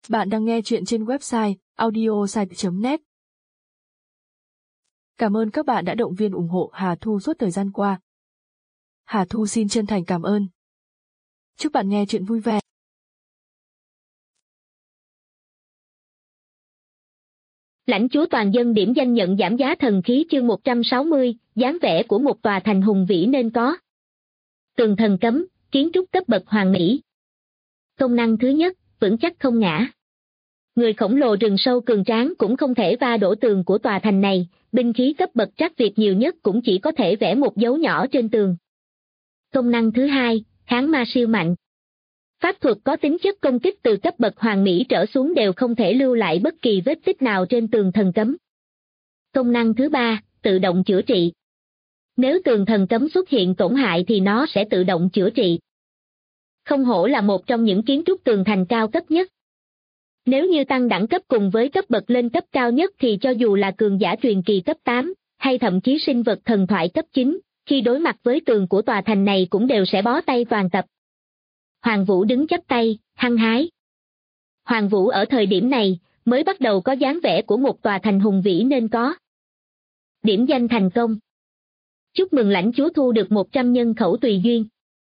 Bạn đang nghe chuyện trên website audiosite.net. Cảm ơn các bạn đã động viên ủng hộ Hà Thu suốt thời gian qua. Hà Thu xin chân thành cảm ơn. Chúc bạn nghe chuyện vui vẻ. Lãnh chúa toàn dân điểm danh nhận giảm giá thần khí chương 160, dáng vẻ của một tòa thành hùng vĩ nên có. Tường thần cấm, kiến trúc cấp bậc hoàn mỹ. Công năng thứ nhất, vững chắc không ngã. Người khổng lồ rừng sâu cường tráng cũng không thể va đổ tường của tòa thành này, binh khí cấp bậc trắc Việt nhiều nhất cũng chỉ có thể vẽ một dấu nhỏ trên tường. Công năng thứ hai, kháng ma siêu mạnh. Pháp thuật có tính chất công kích từ cấp bậc hoàn mỹ trở xuống đều không thể lưu lại bất kỳ vết tích nào trên tường thần cấm. Công năng thứ ba, tự động chữa trị. Nếu tường thần cấm xuất hiện tổn hại thì nó sẽ tự động chữa trị. Không hổ là một trong những kiến trúc tường thành cao cấp nhất. Nếu như tăng đẳng cấp cùng với cấp bậc lên cấp cao nhất thì cho dù là cường giả truyền kỳ cấp 8, hay thậm chí sinh vật thần thoại cấp 9, khi đối mặt với tường của tòa thành này cũng đều sẽ bó tay toàn tập. Hoàng Vũ đứng chắp tay, hăng hái. Hoàng Vũ ở thời điểm này, mới bắt đầu có dáng vẻ của một tòa thành hùng vĩ nên có. Điểm danh thành công. Chúc mừng lãnh chúa thu được 100 nhân khẩu tùy duyên.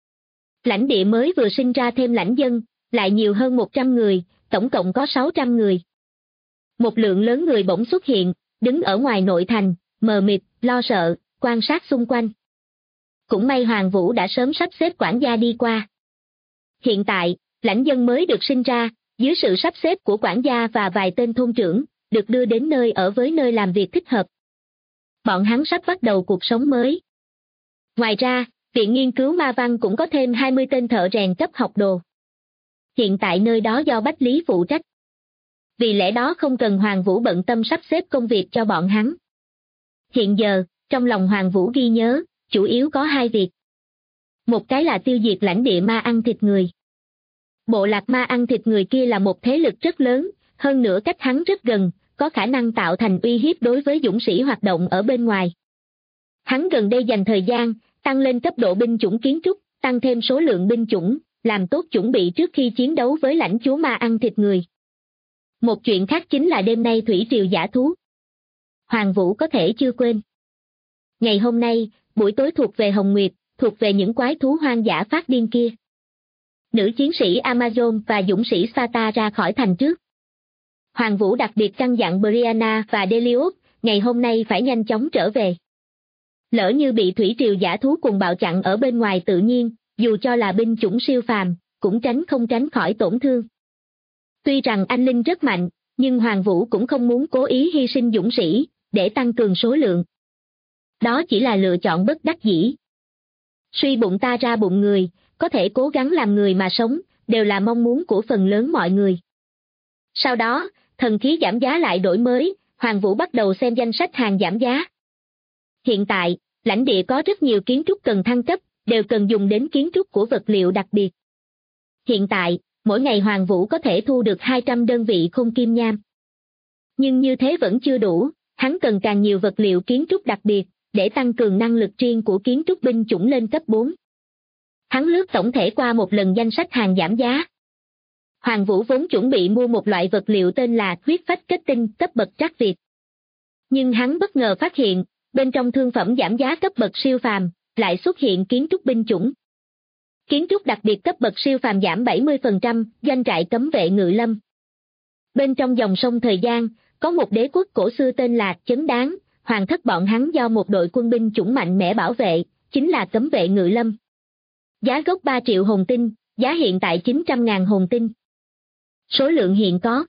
Lãnh địa mới vừa sinh ra thêm lãnh dân, lại nhiều hơn 100 người, tổng cộng có 600 người. Một lượng lớn người bỗng xuất hiện, đứng ở ngoài nội thành, mờ mịt, lo sợ, quan sát xung quanh. Cũng may Hoàng Vũ đã sớm sắp xếp quản gia đi qua. Hiện tại, lãnh dân mới được sinh ra, dưới sự sắp xếp của quản gia và vài tên thôn trưởng, được đưa đến nơi ở với nơi làm việc thích hợp. Bọn hắn sắp bắt đầu cuộc sống mới. Ngoài ra, Viện Nghiên cứu Ma Văn cũng có thêm 20 tên thợ rèn cấp học đồ. Hiện tại nơi đó do Bách Lý phụ trách. Vì lẽ đó không cần Hoàng Vũ bận tâm sắp xếp công việc cho bọn hắn. Hiện giờ, trong lòng Hoàng Vũ ghi nhớ, chủ yếu có hai việc. Một cái là tiêu diệt lãnh địa ma ăn thịt người. Bộ lạc ma ăn thịt người kia là một thế lực rất lớn, hơn nữa cách hắn rất gần, có khả năng tạo thành uy hiếp đối với dũng sĩ hoạt động ở bên ngoài. Hắn gần đây dành thời gian, tăng lên cấp độ binh chủng kiến trúc, tăng thêm số lượng binh chủng, làm tốt chuẩn bị trước khi chiến đấu với lãnh chúa ma ăn thịt người. Một chuyện khác chính là đêm nay thủy triều dã thú. Hoàng Vũ có thể chưa quên. Ngày hôm nay, buổi tối thuộc về Hồng Nguyệt, thuộc về những quái thú hoang dã phát điên kia. Nữ chiến sĩ Amazon và dũng sĩ Sparta ra khỏi thành trước. Hoàng Vũ đặc biệt căn dặn Brianna và Delius, ngày hôm nay phải nhanh chóng trở về. Lỡ như bị thủy triều dã thú cùng bạo chặn ở bên ngoài tự nhiên, dù cho là binh chủng siêu phàm, cũng không tránh khỏi tổn thương. Tuy rằng anh Linh rất mạnh, nhưng Hoàng Vũ cũng không muốn cố ý hy sinh dũng sĩ, để tăng cường số lượng. Đó chỉ là lựa chọn bất đắc dĩ. Suy bụng ta ra bụng người, có thể cố gắng làm người mà sống, đều là mong muốn của phần lớn mọi người. Sau đó, thần khí giảm giá lại đổi mới, Hoàng Vũ bắt đầu xem danh sách hàng giảm giá. Hiện tại, lãnh địa có rất nhiều kiến trúc cần thăng cấp, đều cần dùng đến kiến trúc của vật liệu đặc biệt. Hiện tại, mỗi ngày Hoàng Vũ có thể thu được 200 đơn vị khung kim nham. Nhưng như thế vẫn chưa đủ, hắn cần càng nhiều vật liệu kiến trúc đặc biệt, để tăng cường năng lực riêng của kiến trúc binh chủng lên cấp 4. Hắn lướt tổng thể qua một lần danh sách hàng giảm giá. Hoàng Vũ vốn chuẩn bị mua một loại vật liệu tên là huyết phách kết tinh cấp bậc trắc Việt. Nhưng hắn bất ngờ phát hiện, bên trong thương phẩm giảm giá cấp bậc siêu phàm, lại xuất hiện kiến trúc binh chủng. Kiến trúc đặc biệt cấp bậc siêu phàm giảm 70%, doanh trại cấm vệ Ngự Lâm. Bên trong dòng sông thời gian, có một đế quốc cổ xưa tên là Chấn Đáng, hoàng thất bọn hắn do một đội quân binh chủng mạnh mẽ bảo vệ, chính là cấm vệ Ngự Lâm. Giá gốc 3 triệu hồn tinh, giá hiện tại 900.000 hồn tinh. Số lượng hiện có,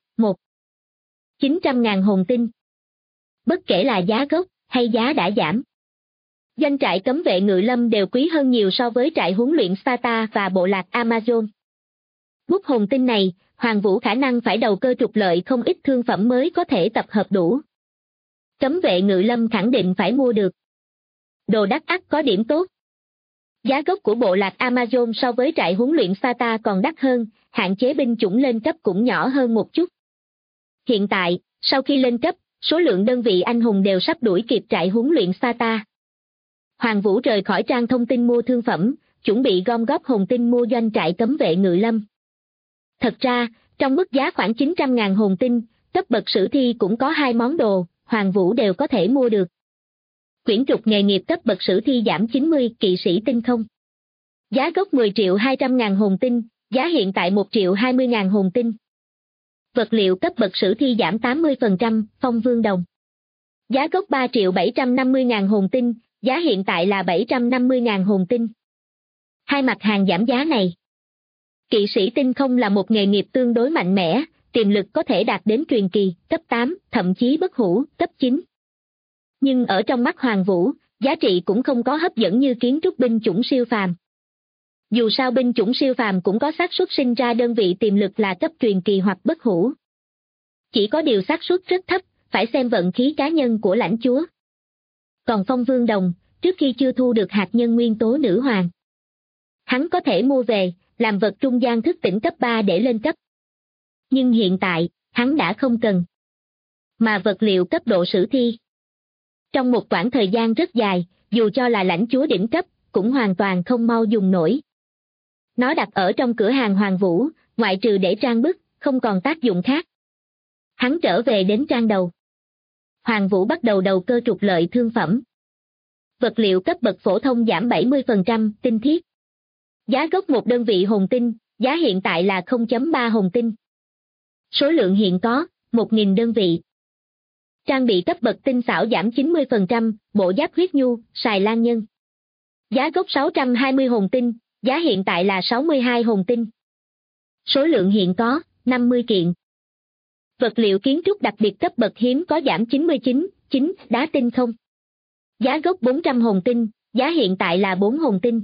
900.000 hồn tinh. Bất kể là giá gốc, hay giá đã giảm. Doanh trại cấm vệ Ngự Lâm đều quý hơn nhiều so với trại huấn luyện Sparta và bộ lạc Amazon. Bút hồn tinh này, Hoàng Vũ khả năng phải đầu cơ trục lợi không ít thương phẩm mới có thể tập hợp đủ. Cấm vệ Ngự Lâm khẳng định phải mua được. Đồ đắt ắt có điểm tốt. Giá gốc của bộ lạc Amazon so với trại huấn luyện Sparta còn đắt hơn, hạn chế binh chủng lên cấp cũng nhỏ hơn một chút. Hiện tại, sau khi lên cấp, số lượng đơn vị anh hùng đều sắp đuổi kịp trại huấn luyện Sparta. Hoàng Vũ rời khỏi trang thông tin mua thương phẩm, chuẩn bị gom góp hồn tinh mua doanh trại cấm vệ Ngự Lâm. Thật ra, Trong mức giá khoảng 900.000 hồn tinh, cấp bậc sử thi cũng có 2 món đồ, Hoàng Vũ đều có thể mua được. Quyển trục nghề nghiệp cấp bậc sử thi giảm 90, kỵ sĩ tinh không. Giá gốc 10.200.000 hồn tinh, giá hiện tại 1.020.000 hồn tinh. Vật liệu cấp bậc sử thi giảm 80%, phong vương đồng. Giá gốc 3.750.000 hồn tinh, giá hiện tại là 750.000 hồn tinh. Hai mặt hàng giảm giá này. Kỵ sĩ tinh không là một nghề nghiệp tương đối mạnh mẽ, tiềm lực có thể đạt đến truyền kỳ, cấp 8, thậm chí bất hủ, cấp 9. Nhưng ở trong mắt Hoàng Vũ, giá trị cũng không có hấp dẫn như kiến trúc binh chủng siêu phàm. Dù sao binh chủng siêu phàm cũng có xác suất sinh ra đơn vị tiềm lực là cấp truyền kỳ hoặc bất hủ. Chỉ có điều xác suất rất thấp, phải xem vận khí cá nhân của lãnh chúa. Còn phong vương đồng, trước khi chưa thu được hạt nhân nguyên tố nữ hoàng, hắn có thể mua về, làm vật trung gian thức tỉnh cấp 3 để lên cấp. Nhưng hiện tại, hắn đã không cần. Mà vật liệu cấp độ sử thi. Trong một quãng thời gian rất dài, dù cho là lãnh chúa đỉnh cấp, cũng hoàn toàn không mau dùng nổi. Nó đặt ở trong cửa hàng Hoàng Vũ, ngoại trừ để trang bức, không còn tác dụng khác. Hắn trở về đến trang đầu. Hoàng Vũ bắt đầu đầu cơ trục lợi thương phẩm. Vật liệu cấp bậc phổ thông giảm 70%, tinh thiết. Giá gốc một đơn vị hồn tinh, giá hiện tại là 0.3 hồn tinh. Số lượng hiện có, 1.000 đơn vị. Trang bị cấp bậc tinh xảo giảm 90%, bộ giáp huyết nhu, xài lan nhân. Giá gốc 620 hồn tinh, giá hiện tại là 62 hồn tinh. Số lượng hiện có, 50 kiện. Vật liệu kiến trúc đặc biệt cấp bậc hiếm có giảm 99, đá tinh không. Giá gốc 400 hồn tinh, giá hiện tại là 4 hồn tinh.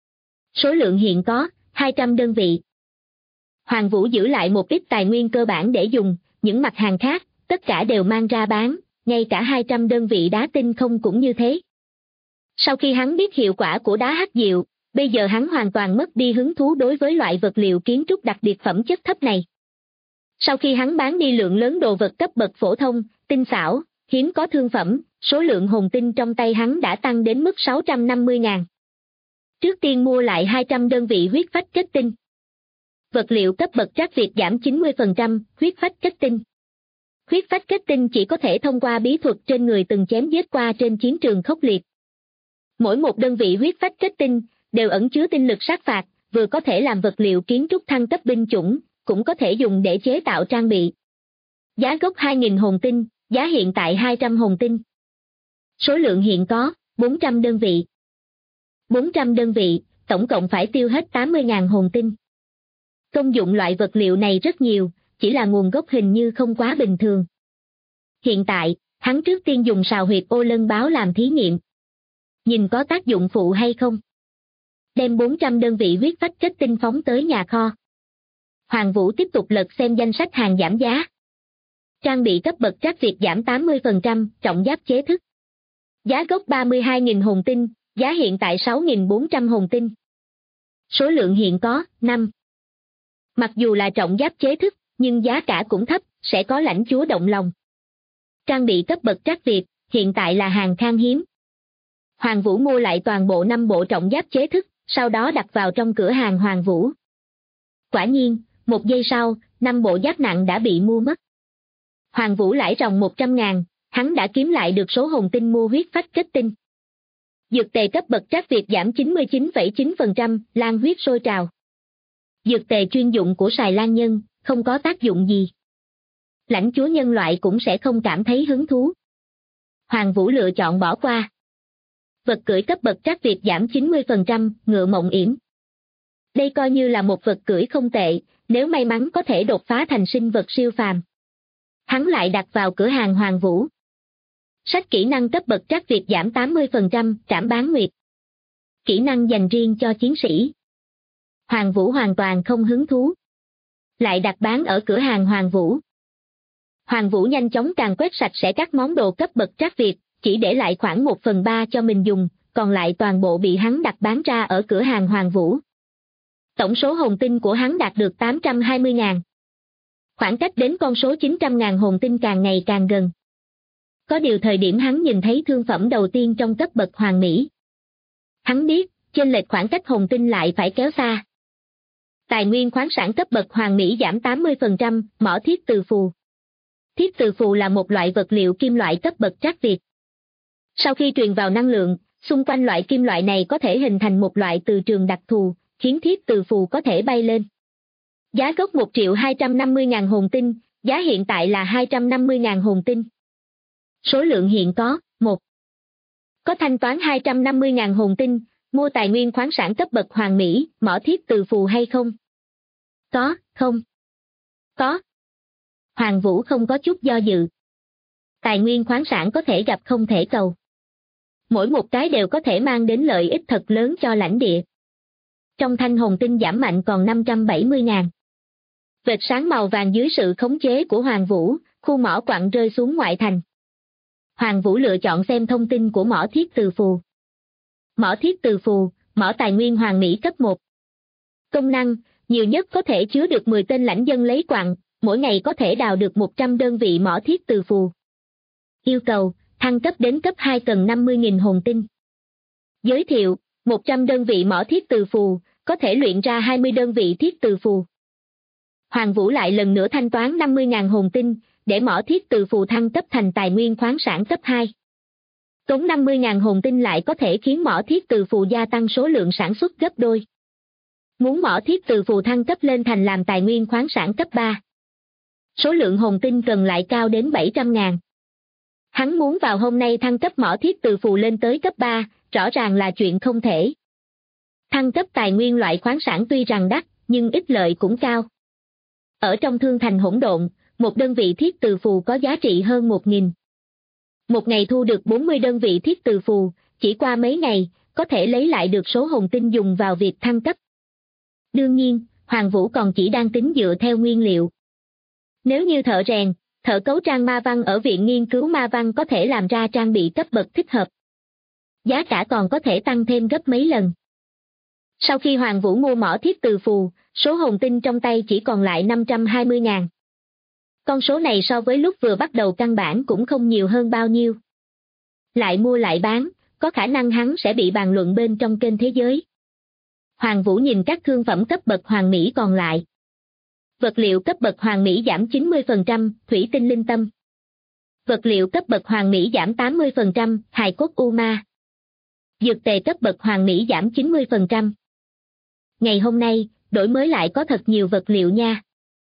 Số lượng hiện có, 200 đơn vị. Hoàng Vũ giữ lại một ít tài nguyên cơ bản để dùng, những mặt hàng khác, tất cả đều mang ra bán, ngay cả 200 đơn vị đá tinh không cũng như thế. Sau khi hắn biết hiệu quả của đá hắc diệu, bây giờ hắn hoàn toàn mất đi hứng thú đối với loại vật liệu kiến trúc đặc biệt phẩm chất thấp này. Sau khi hắn bán đi lượng lớn đồ vật cấp bậc phổ thông, tinh xảo, hiếm có thương phẩm, số lượng hồn tinh trong tay hắn đã tăng đến mức 650.000. Trước tiên mua lại 200 đơn vị huyết phách kết tinh. Vật liệu cấp bậc trác Việt giảm 90%, huyết phách kết tinh. Huyết phách kết tinh chỉ có thể thông qua bí thuật trên người từng chém giết qua trên chiến trường khốc liệt. Mỗi một đơn vị huyết phách kết tinh đều ẩn chứa tinh lực sát phạt, vừa có thể làm vật liệu kiến trúc thăng cấp binh chủng, cũng có thể dùng để chế tạo trang bị. Giá gốc 2.000 hồn tinh, giá hiện tại 200 hồn tinh. Số lượng hiện có, 400 đơn vị. 400 đơn vị, tổng cộng phải tiêu hết 80.000 hồn tinh. Công dụng loại vật liệu này rất nhiều, chỉ là nguồn gốc hình như không quá bình thường. Hiện tại, hắn trước tiên dùng sào huyệt ô lân báo làm thí nghiệm. Nhìn có tác dụng phụ hay không. Đem 400 đơn vị huyết phách kết tinh phóng tới nhà kho. Hoàng Vũ tiếp tục lật xem danh sách hàng giảm giá. Trang bị cấp bậc trác Việt giảm 80%, trọng giáp chế thức. Giá gốc 32.000 hồn tinh, giá hiện tại 6.400 hồn tinh. Số lượng hiện có, 5. Mặc dù là trọng giáp chế thức, nhưng giá cả cũng thấp, sẽ có lãnh chúa động lòng. Trang bị cấp bậc trác Việt, hiện tại là hàng khan hiếm. Hoàng Vũ mua lại toàn bộ 5 bộ trọng giáp chế thức, sau đó đặt vào trong cửa hàng Hoàng Vũ. Quả nhiên, 1 giây sau, 5 bộ giáp nặng đã bị mua mất. Hoàng Vũ lãi ròng 100.000, hắn đã kiếm lại được số hồn tinh mua huyết phách kết tinh. Dược tề cấp bậc trác Việt giảm 99,9%, lan huyết sôi trào. Dược tề chuyên dụng của xài lan nhân, không có tác dụng gì. Lãnh chúa nhân loại cũng sẽ không cảm thấy hứng thú. Hoàng Vũ lựa chọn bỏ qua. Vật cưỡi cấp bậc trác Việt giảm 90%, ngựa mộng yểm. Đây coi như là một vật cưỡi không tệ, nếu may mắn có thể đột phá thành sinh vật siêu phàm. Hắn lại đặt vào cửa hàng Hoàng Vũ. Sách kỹ năng cấp bậc trác Việt giảm 80%, trảm bán nguyệt. Kỹ năng dành riêng cho chiến sĩ. Hoàng Vũ hoàn toàn không hứng thú. Lại đặt bán ở cửa hàng Hoàng Vũ. Hoàng Vũ nhanh chóng càn quét sạch sẽ các món đồ cấp bậc trác Việt, chỉ để lại khoảng 1/3 cho mình dùng, còn lại toàn bộ bị hắn đặt bán ra ở cửa hàng Hoàng Vũ. Tổng số hồn tinh của hắn đạt được 820.000. Khoảng cách đến con số 900.000 hồn tinh càng ngày càng gần. Có điều thời điểm hắn nhìn thấy thương phẩm đầu tiên trong cấp bậc hoàng mỹ. Hắn biết, chênh lệch khoảng cách hồn tinh lại phải kéo xa. Tài nguyên khoáng sản cấp bậc hoàng mỹ giảm 80%, mỏ thiết từ phù. Thiết từ phù là một loại vật liệu kim loại cấp bậc trắc Việt. Sau khi truyền vào năng lượng, xung quanh loại kim loại này có thể hình thành một loại từ trường đặc thù, khiến thiết từ phù có thể bay lên. Giá gốc 1.250.000 hồn tinh, giá hiện tại là 250.000 hồn tinh. Số lượng hiện có, 1. Có thanh toán 250.000 hồn tinh, mua tài nguyên khoáng sản cấp bậc hoàng mỹ, mỏ thiết từ phù hay không? Có, không? Có. Hoàng Vũ không có chút do dự. Tài nguyên khoáng sản có thể gặp không thể cầu. Mỗi một cái đều có thể mang đến lợi ích thật lớn cho lãnh địa. Trong thanh hồn tinh giảm mạnh còn 570.000. Vệt sáng màu vàng dưới sự khống chế của Hoàng Vũ, khu mỏ quặng rơi xuống ngoại thành. Hoàng Vũ lựa chọn xem thông tin của mỏ thiết từ phù. Mỏ thiết từ phù, mỏ tài nguyên hoàng mỹ cấp 1. Công năng, nhiều nhất có thể chứa được 10 tên lãnh dân lấy quặng, mỗi ngày có thể đào được 100 đơn vị mỏ thiết từ phù. Yêu cầu, thăng cấp đến cấp 2 cần 50.000 hồn tinh. Giới thiệu, 100 đơn vị mỏ thiết từ phù, có thể luyện ra 20 đơn vị thiết từ phù. Hoàng Vũ lại lần nữa thanh toán 50.000 hồn tinh, để mỏ thiết từ phù thăng cấp thành tài nguyên khoáng sản cấp 2. Tốn 50.000 hồn tinh lại có thể khiến mỏ thiết từ phù gia tăng số lượng sản xuất gấp đôi. Muốn mỏ thiết từ phù thăng cấp lên thành làm tài nguyên khoáng sản cấp 3. Số lượng hồn tinh cần lại cao đến 700.000. Hắn muốn vào hôm nay thăng cấp mỏ thiết từ phù lên tới cấp 3, rõ ràng là chuyện không thể. Thăng cấp tài nguyên loại khoáng sản tuy rằng đắt, nhưng ích lợi cũng cao. Ở trong thương thành hỗn độn, một đơn vị thiết từ phù có giá trị hơn 1.000. Một ngày thu được 40 đơn vị thiết từ phù, chỉ qua mấy ngày, có thể lấy lại được số hồn tinh dùng vào việc thăng cấp. Đương nhiên, Hoàng Vũ còn chỉ đang tính dựa theo nguyên liệu. Nếu như thợ rèn, thợ cấu trang ma văn ở Viện Nghiên cứu Ma văn có thể làm ra trang bị cấp bậc thích hợp. Giá cả còn có thể tăng thêm gấp mấy lần. Sau khi Hoàng Vũ mua mỏ thiết từ phù, số hồn tinh trong tay chỉ còn lại 520.000. Con số này so với lúc vừa bắt đầu căn bản cũng không nhiều hơn bao nhiêu. Lại mua lại bán, có khả năng hắn sẽ bị bàn luận bên trong kênh thế giới. Hoàng Vũ nhìn các thương phẩm cấp bậc hoàng mỹ còn lại. Vật liệu cấp bậc hoàng mỹ giảm 90%, thủy tinh linh tâm. Vật liệu cấp bậc hoàng mỹ giảm 80%, hài cốt u ma. Dược tề cấp bậc hoàng mỹ giảm 90%. Ngày hôm nay, đổi mới lại có thật nhiều vật liệu nha.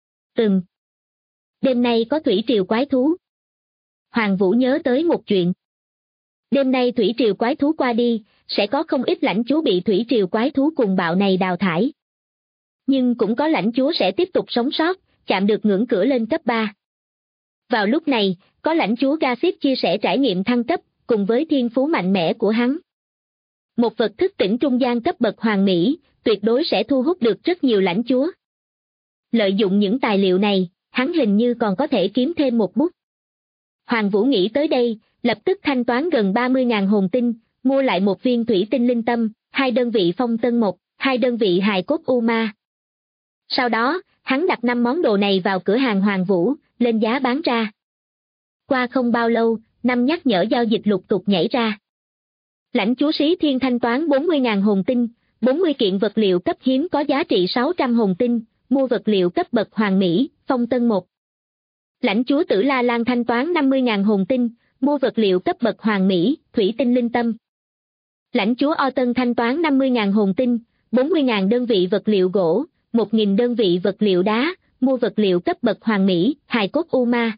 Đêm nay có thủy triều quái thú. Hoàng Vũ nhớ tới một chuyện. Đêm nay thủy triều quái thú qua đi, sẽ có không ít lãnh chúa bị thủy triều quái thú cuồng bạo này đào thải. Nhưng cũng có lãnh chúa sẽ tiếp tục sống sót, chạm được ngưỡng cửa lên cấp 3. Vào lúc này, có lãnh chúa Garcip chia sẻ trải nghiệm thăng cấp, cùng với thiên phú mạnh mẽ của hắn. Một vật thức tỉnh trung gian cấp bậc hoàng mỹ, tuyệt đối sẽ thu hút được rất nhiều lãnh chúa. Lợi dụng những tài liệu này, hắn hình như còn có thể kiếm thêm một bút. Hoàng Vũ nghĩ tới đây, lập tức thanh toán gần 30.000 hồn tinh, mua lại một viên thủy tinh linh tâm, 2 đơn vị phong tân mộc, 2 đơn vị hài cốt u ma. Sau đó, hắn đặt 5 món đồ này vào cửa hàng Hoàng Vũ, lên giá bán ra. Qua không bao lâu, 5 nhắc nhở giao dịch lục tục nhảy ra. Lãnh chúa Sĩ Thiên thanh toán 40.000 hồn tinh, 40 kiện vật liệu cấp hiếm có giá trị 600 hồn tinh, mua vật liệu cấp bậc hoàng mỹ, phong tân 1. Lãnh chúa Tử La Lan thanh toán 50.000 hồn tinh, mua vật liệu cấp bậc hoàng mỹ, thủy tinh linh tâm. Lãnh chúa O Tân thanh toán 50.000 hồn tinh, 40.000 đơn vị vật liệu gỗ, 1.000 đơn vị vật liệu đá, mua vật liệu cấp bậc hoàng mỹ, hài cốt u ma.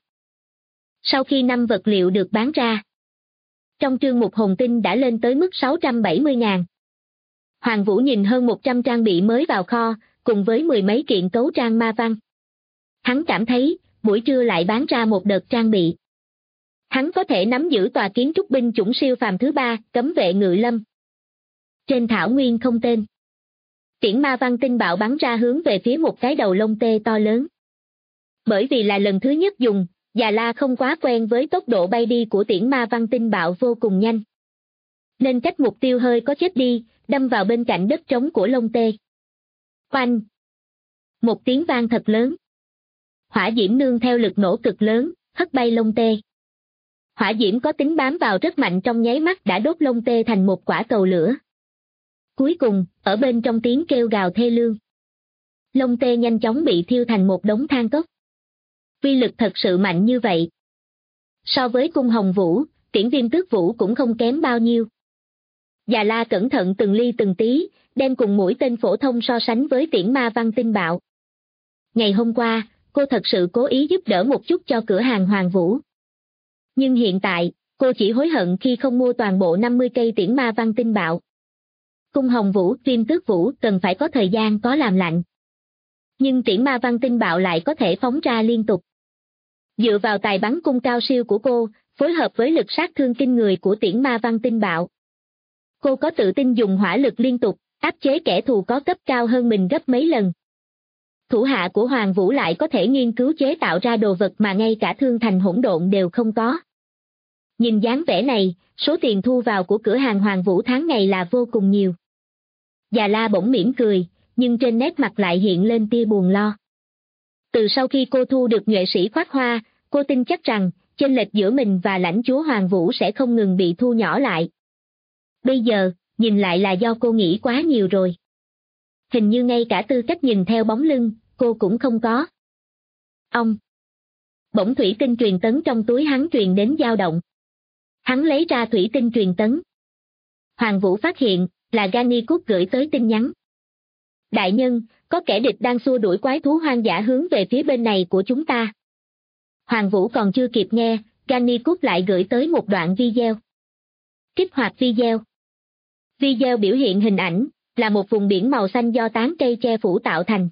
Sau khi 5 vật liệu được bán ra, trong trương mục hồn tinh đã lên tới mức 670.000. Hoàng Vũ nhìn hơn 100 trang bị mới vào kho, cùng với 10 mấy kiện cấu trang ma văn. Hắn cảm thấy, buổi trưa lại bán ra một đợt trang bị. Hắn có thể nắm giữ tòa kiến trúc binh chủng siêu phàm thứ 3, cấm vệ ngự lâm. Trên thảo nguyên không tên. Tiễn ma văn tinh bạo bắn ra hướng về phía một cái đầu lông tê to lớn. Bởi vì là lần thứ nhất dùng, Già La không quá quen với tốc độ bay đi của tiễn ma văn tinh bạo vô cùng nhanh. Nên cách mục tiêu hơi có chết đi, đâm vào bên cạnh đất trống của lông tê. Oanh! Một tiếng vang thật lớn. Hỏa diễm nương theo lực nổ cực lớn, hất bay lông tê. Hỏa diễm có tính bám vào rất mạnh, trong nháy mắt đã đốt lông tê thành một quả cầu lửa. Cuối cùng, ở bên trong tiếng kêu gào thê lương, Lông tê nhanh chóng bị thiêu thành một đống than cốc. Uy lực thật sự mạnh như vậy. So với cung Hồng Vũ, Tiễn Viêm Tước Vũ cũng không kém bao nhiêu. Già La cẩn thận từng ly từng tí, đem cùng mũi tên phổ thông so sánh với Tiễn Ma Văn Tinh Bạo. Ngày hôm qua, cô thật sự cố ý giúp đỡ một chút cho cửa hàng Hoàng Vũ. Nhưng hiện tại, cô chỉ hối hận khi không mua toàn bộ 50 cây Tiễn Ma Văn Tinh Bạo. Cung Hồng Vũ, Viêm Tước Vũ cần phải có thời gian có làm lạnh. Nhưng Tiễn Ma Văn Tinh Bạo lại có thể phóng ra liên tục. Dựa vào tài bắn cung cao siêu của cô, phối hợp với lực sát thương kinh người của Tiễn Ma Văn Tinh Bạo, cô có tự tin dùng hỏa lực liên tục, áp chế kẻ thù có cấp cao hơn mình gấp mấy lần. Thủ hạ của Hoàng Vũ lại có thể nghiên cứu chế tạo ra đồ vật mà ngay cả Thương Thành Hỗn Độn đều không có. Nhìn dáng vẻ này, số tiền thu vào của cửa hàng Hoàng Vũ tháng ngày là vô cùng nhiều. Già La bỗng mỉm cười, nhưng trên nét mặt lại hiện lên tia buồn lo. Từ sau khi cô thu được nhuệ sĩ Khoác Hoa, cô tin chắc rằng, chênh lệch giữa mình và lãnh chúa Hoàng Vũ sẽ không ngừng bị thu nhỏ lại. Bây giờ, nhìn lại là do cô nghĩ quá nhiều rồi. Hình như ngay cả tư cách nhìn theo bóng lưng, cô cũng không có. Ông! Bỗng thủy tinh truyền tấn trong túi hắn truyền đến dao động. Hắn lấy ra thủy tinh truyền tấn. Hoàng Vũ phát hiện, là Gannicus gửi tới tin nhắn. Đại nhân, có kẻ địch đang xua đuổi quái thú hoang dã hướng về phía bên này của chúng ta. Hoàng Vũ còn chưa kịp nghe, Gannicus lại gửi tới một đoạn video. Kích hoạt video. Video biểu hiện hình ảnh, là một vùng biển màu xanh do tán cây che phủ tạo thành.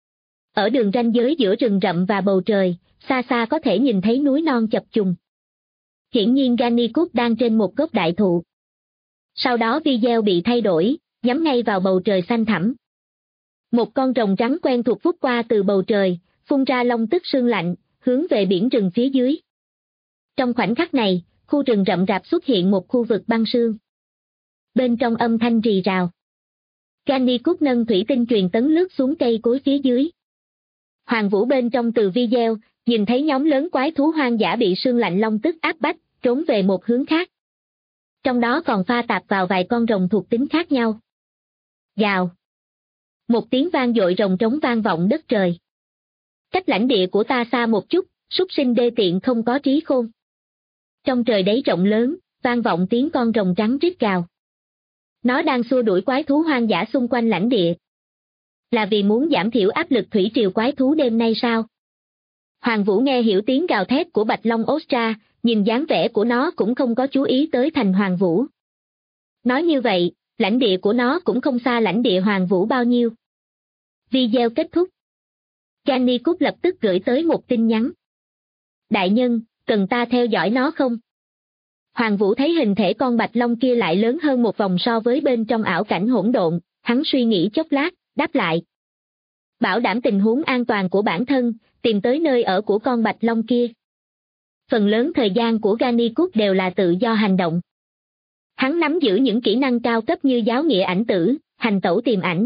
Ở đường ranh giới giữa rừng rậm và bầu trời, xa xa có thể nhìn thấy núi non chập trùng. Hiển nhiên Gannicus đang trên một gốc đại thụ. Sau đó video bị thay đổi, nhắm ngay vào bầu trời xanh thẳm. Một con rồng trắng quen thuộc vút qua từ bầu trời, phun ra long tức sương lạnh, hướng về biển rừng phía dưới. Trong khoảnh khắc này, khu rừng rậm rạp xuất hiện một khu vực băng sương. Bên trong âm thanh rì rào. Gannicus nâng thủy tinh truyền tấn lướt xuống cây cối phía dưới. Hoàng Vũ bên trong từ video, nhìn thấy nhóm lớn quái thú hoang dã bị sương lạnh long tức áp bách, trốn về một hướng khác. Trong đó còn pha tạp vào vài con rồng thuộc tính khác nhau. Gào. Một tiếng vang dội rồng trống vang vọng đất trời. Cách lãnh địa của ta xa một chút, súc sinh đê tiện không có trí khôn. Trong trời đáy rộng lớn, vang vọng tiếng con rồng trắng rít gào. Nó đang xua đuổi quái thú hoang dã xung quanh lãnh địa. Là vì muốn giảm thiểu áp lực thủy triều quái thú đêm nay sao? Hoàng Vũ nghe hiểu tiếng gào thét của Bạch Long Ostra, nhìn dáng vẻ của nó cũng không có chú ý tới thành Hoàng Vũ. Nói như vậy, lãnh địa của nó cũng không xa lãnh địa Hoàng Vũ bao nhiêu. Video kết thúc. Gannicus lập tức gửi tới một tin nhắn. Đại nhân, cần ta theo dõi nó không? Hoàng Vũ thấy hình thể con bạch long kia lại lớn hơn một vòng so với bên trong ảo cảnh hỗn độn, hắn suy nghĩ chốc lát, đáp lại. Bảo đảm tình huống an toàn của bản thân, tìm tới nơi ở của con bạch long kia. Phần lớn thời gian của Gannicus đều là tự do hành động. Hắn nắm giữ những kỹ năng cao cấp như giáo nghĩa ảnh tử, hành tẩu tìm ảnh.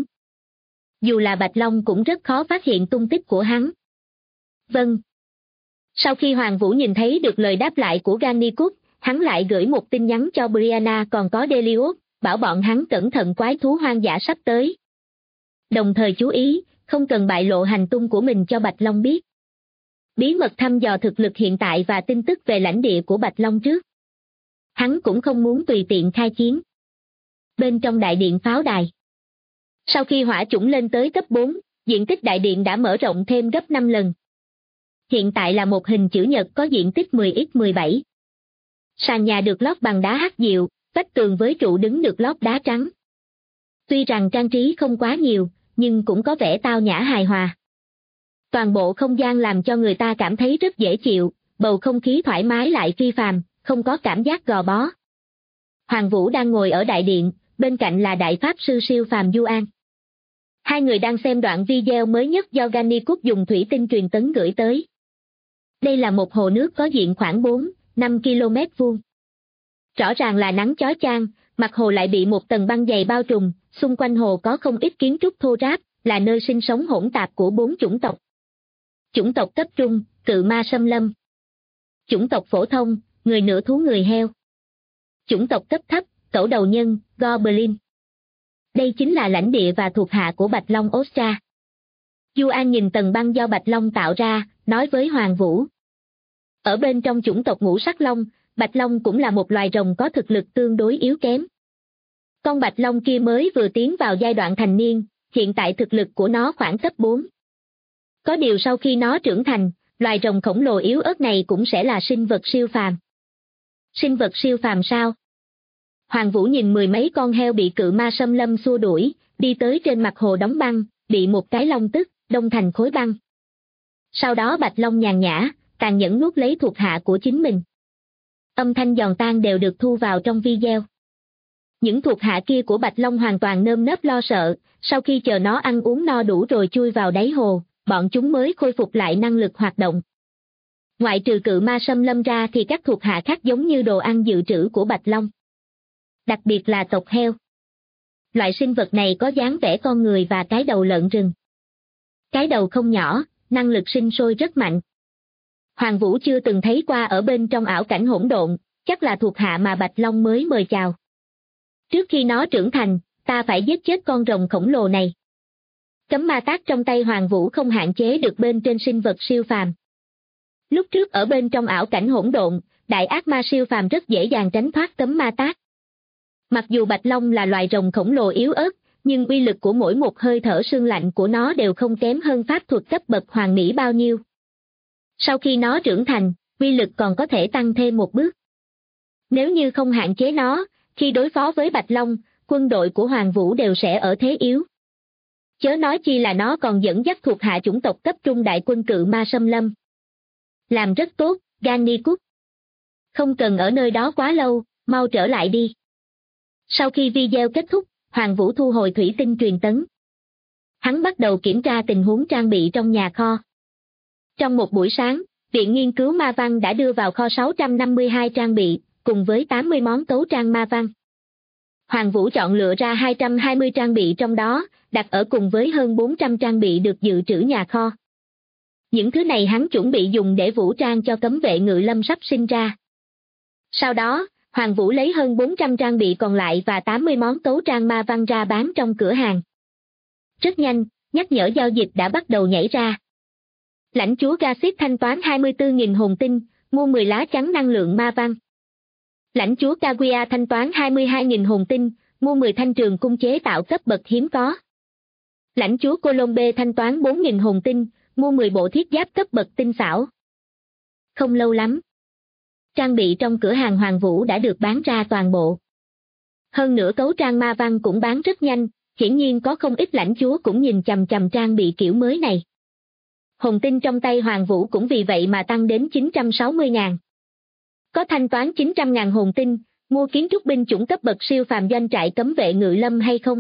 Dù là bạch long cũng rất khó phát hiện tung tích của hắn. Vâng. Sau khi Hoàng Vũ nhìn thấy được lời đáp lại của Gannicus, hắn lại gửi một tin nhắn cho Brianna còn có Delius, bảo bọn hắn cẩn thận quái thú hoang dã sắp tới. Đồng thời chú ý, không cần bại lộ hành tung của mình cho Bạch Long biết. Bí mật thăm dò thực lực hiện tại và tin tức về lãnh địa của Bạch Long trước. Hắn cũng không muốn tùy tiện khai chiến. Bên trong đại điện pháo đài. Sau khi hỏa chủng lên tới cấp 4, diện tích đại điện đã mở rộng thêm gấp 5 lần. Hiện tại là một hình chữ nhật có diện tích 10x17. Sàn nhà được lót bằng đá hắc diệu, vách tường với trụ đứng được lót đá trắng. Tuy rằng trang trí không quá nhiều, nhưng cũng có vẻ tao nhã hài hòa. Toàn bộ không gian làm cho người ta cảm thấy rất dễ chịu, bầu không khí thoải mái lại phi phàm, không có cảm giác gò bó. Hoàng Vũ đang ngồi ở đại điện, bên cạnh là đại pháp sư siêu phàm Du An. Hai người đang xem đoạn video mới nhất do Gannicus dùng thủy tinh truyền tấn gửi tới. Đây là một hồ nước có diện khoảng 4-5 km vuông. Rõ ràng là nắng chói chang, mặt hồ lại bị một tầng băng dày bao trùm, xung quanh hồ có không ít kiến trúc thô ráp, là nơi sinh sống hỗn tạp của 4 chủng tộc. Chủng tộc cấp trung, cự ma xâm lâm. Chủng tộc phổ thông, người nửa thú người heo. Chủng tộc cấp thấp, cẩu đầu nhân, Goblin. Đây chính là lãnh địa và thuộc hạ của Bạch Long Ostra. Du An nhìn tầng băng do Bạch Long tạo ra, nói với Hoàng Vũ. Ở bên trong chủng tộc Ngũ Sắc Long, Bạch Long cũng là một loài rồng có thực lực tương đối yếu kém. Con Bạch Long kia mới vừa tiến vào giai đoạn thành niên, hiện tại thực lực của nó khoảng cấp 4. Có điều sau khi nó trưởng thành, loài rồng khổng lồ yếu ớt này cũng sẽ là sinh vật siêu phàm. Sinh vật siêu phàm sao? Hoàng Vũ nhìn mười mấy con heo bị cự ma xâm lâm xua đuổi, đi tới trên mặt hồ đóng băng, bị một cái long tức, đông thành khối băng. Sau đó Bạch Long nhàn nhã, tàn nhẫn nuốt lấy thuộc hạ của chính mình. Âm thanh giòn tan đều được thu vào trong video. Những thuộc hạ kia của Bạch Long hoàn toàn nơm nớp lo sợ, sau khi chờ nó ăn uống no đủ rồi chui vào đáy hồ, bọn chúng mới khôi phục lại năng lực hoạt động. Ngoại trừ cự ma xâm lâm ra thì các thuộc hạ khác giống như đồ ăn dự trữ của Bạch Long. Đặc biệt là tộc heo. Loại sinh vật này có dáng vẻ con người và cái đầu lợn rừng. Cái đầu không nhỏ, năng lực sinh sôi rất mạnh. Hoàng Vũ chưa từng thấy qua ở bên trong ảo cảnh hỗn độn, chắc là thuộc hạ mà Bạch Long mới mời chào. Trước khi nó trưởng thành, ta phải giết chết con rồng khổng lồ này. Cấm ma tác trong tay Hoàng Vũ không hạn chế được bên trên sinh vật siêu phàm. Lúc trước ở bên trong ảo cảnh hỗn độn, đại ác ma siêu phàm rất dễ dàng tránh thoát cấm ma tác. Mặc dù Bạch Long là loài rồng khổng lồ yếu ớt, nhưng uy lực của mỗi một hơi thở sương lạnh của nó đều không kém hơn pháp thuật cấp bậc hoàng mỹ bao nhiêu. Sau khi nó trưởng thành, uy lực còn có thể tăng thêm một bước. Nếu như không hạn chế nó, khi đối phó với Bạch Long, quân đội của Hoàng Vũ đều sẽ ở thế yếu. Chớ nói chi là nó còn dẫn dắt thuộc hạ chủng tộc cấp trung đại quân cự ma xâm lâm. Làm rất tốt, Gani Cúc. Không cần ở nơi đó quá lâu, mau trở lại đi. Sau khi video kết thúc, Hoàng Vũ thu hồi thủy tinh truyền tấn. Hắn bắt đầu kiểm tra tình huống trang bị trong nhà kho. Trong một buổi sáng, Viện Nghiên cứu Ma Văn đã đưa vào kho 652 trang bị, cùng với 80 món cấu trang ma văn. Hoàng Vũ chọn lựa ra 220 trang bị trong đó, đặt ở cùng với hơn 400 trang bị được dự trữ nhà kho. Những thứ này hắn chuẩn bị dùng để vũ trang cho cấm vệ ngự lâm sắp sinh ra. Sau đó, Hoàng Vũ lấy hơn 400 trang bị còn lại và 80 món cấu trang ma văn ra bán trong cửa hàng. Rất nhanh, nhắc nhở giao dịch đã bắt đầu nhảy ra. Lãnh chúa Gasit thanh toán 24.000 hồn tinh, mua 10 lá chắn năng lượng ma văn. Lãnh chúa Kaguya thanh toán 22.000 hồn tinh, mua 10 thanh trường cung chế tạo cấp bậc hiếm có. Lãnh chúa Colombe thanh toán 4.000 hồn tinh, mua 10 bộ thiết giáp cấp bậc tinh xảo. Không lâu lắm, trang bị trong cửa hàng Hoàng Vũ đã được bán ra toàn bộ. Hơn nữa cấu trang ma văn cũng bán rất nhanh, hiển nhiên có không ít lãnh chúa cũng nhìn chằm chằm trang bị kiểu mới này. Hồn tinh trong tay Hoàng Vũ cũng vì vậy mà tăng đến 960.000. Có thanh toán 900.000 hồn tinh, mua kiến trúc binh chủng cấp bậc siêu phàm doanh trại cấm vệ ngự lâm hay không?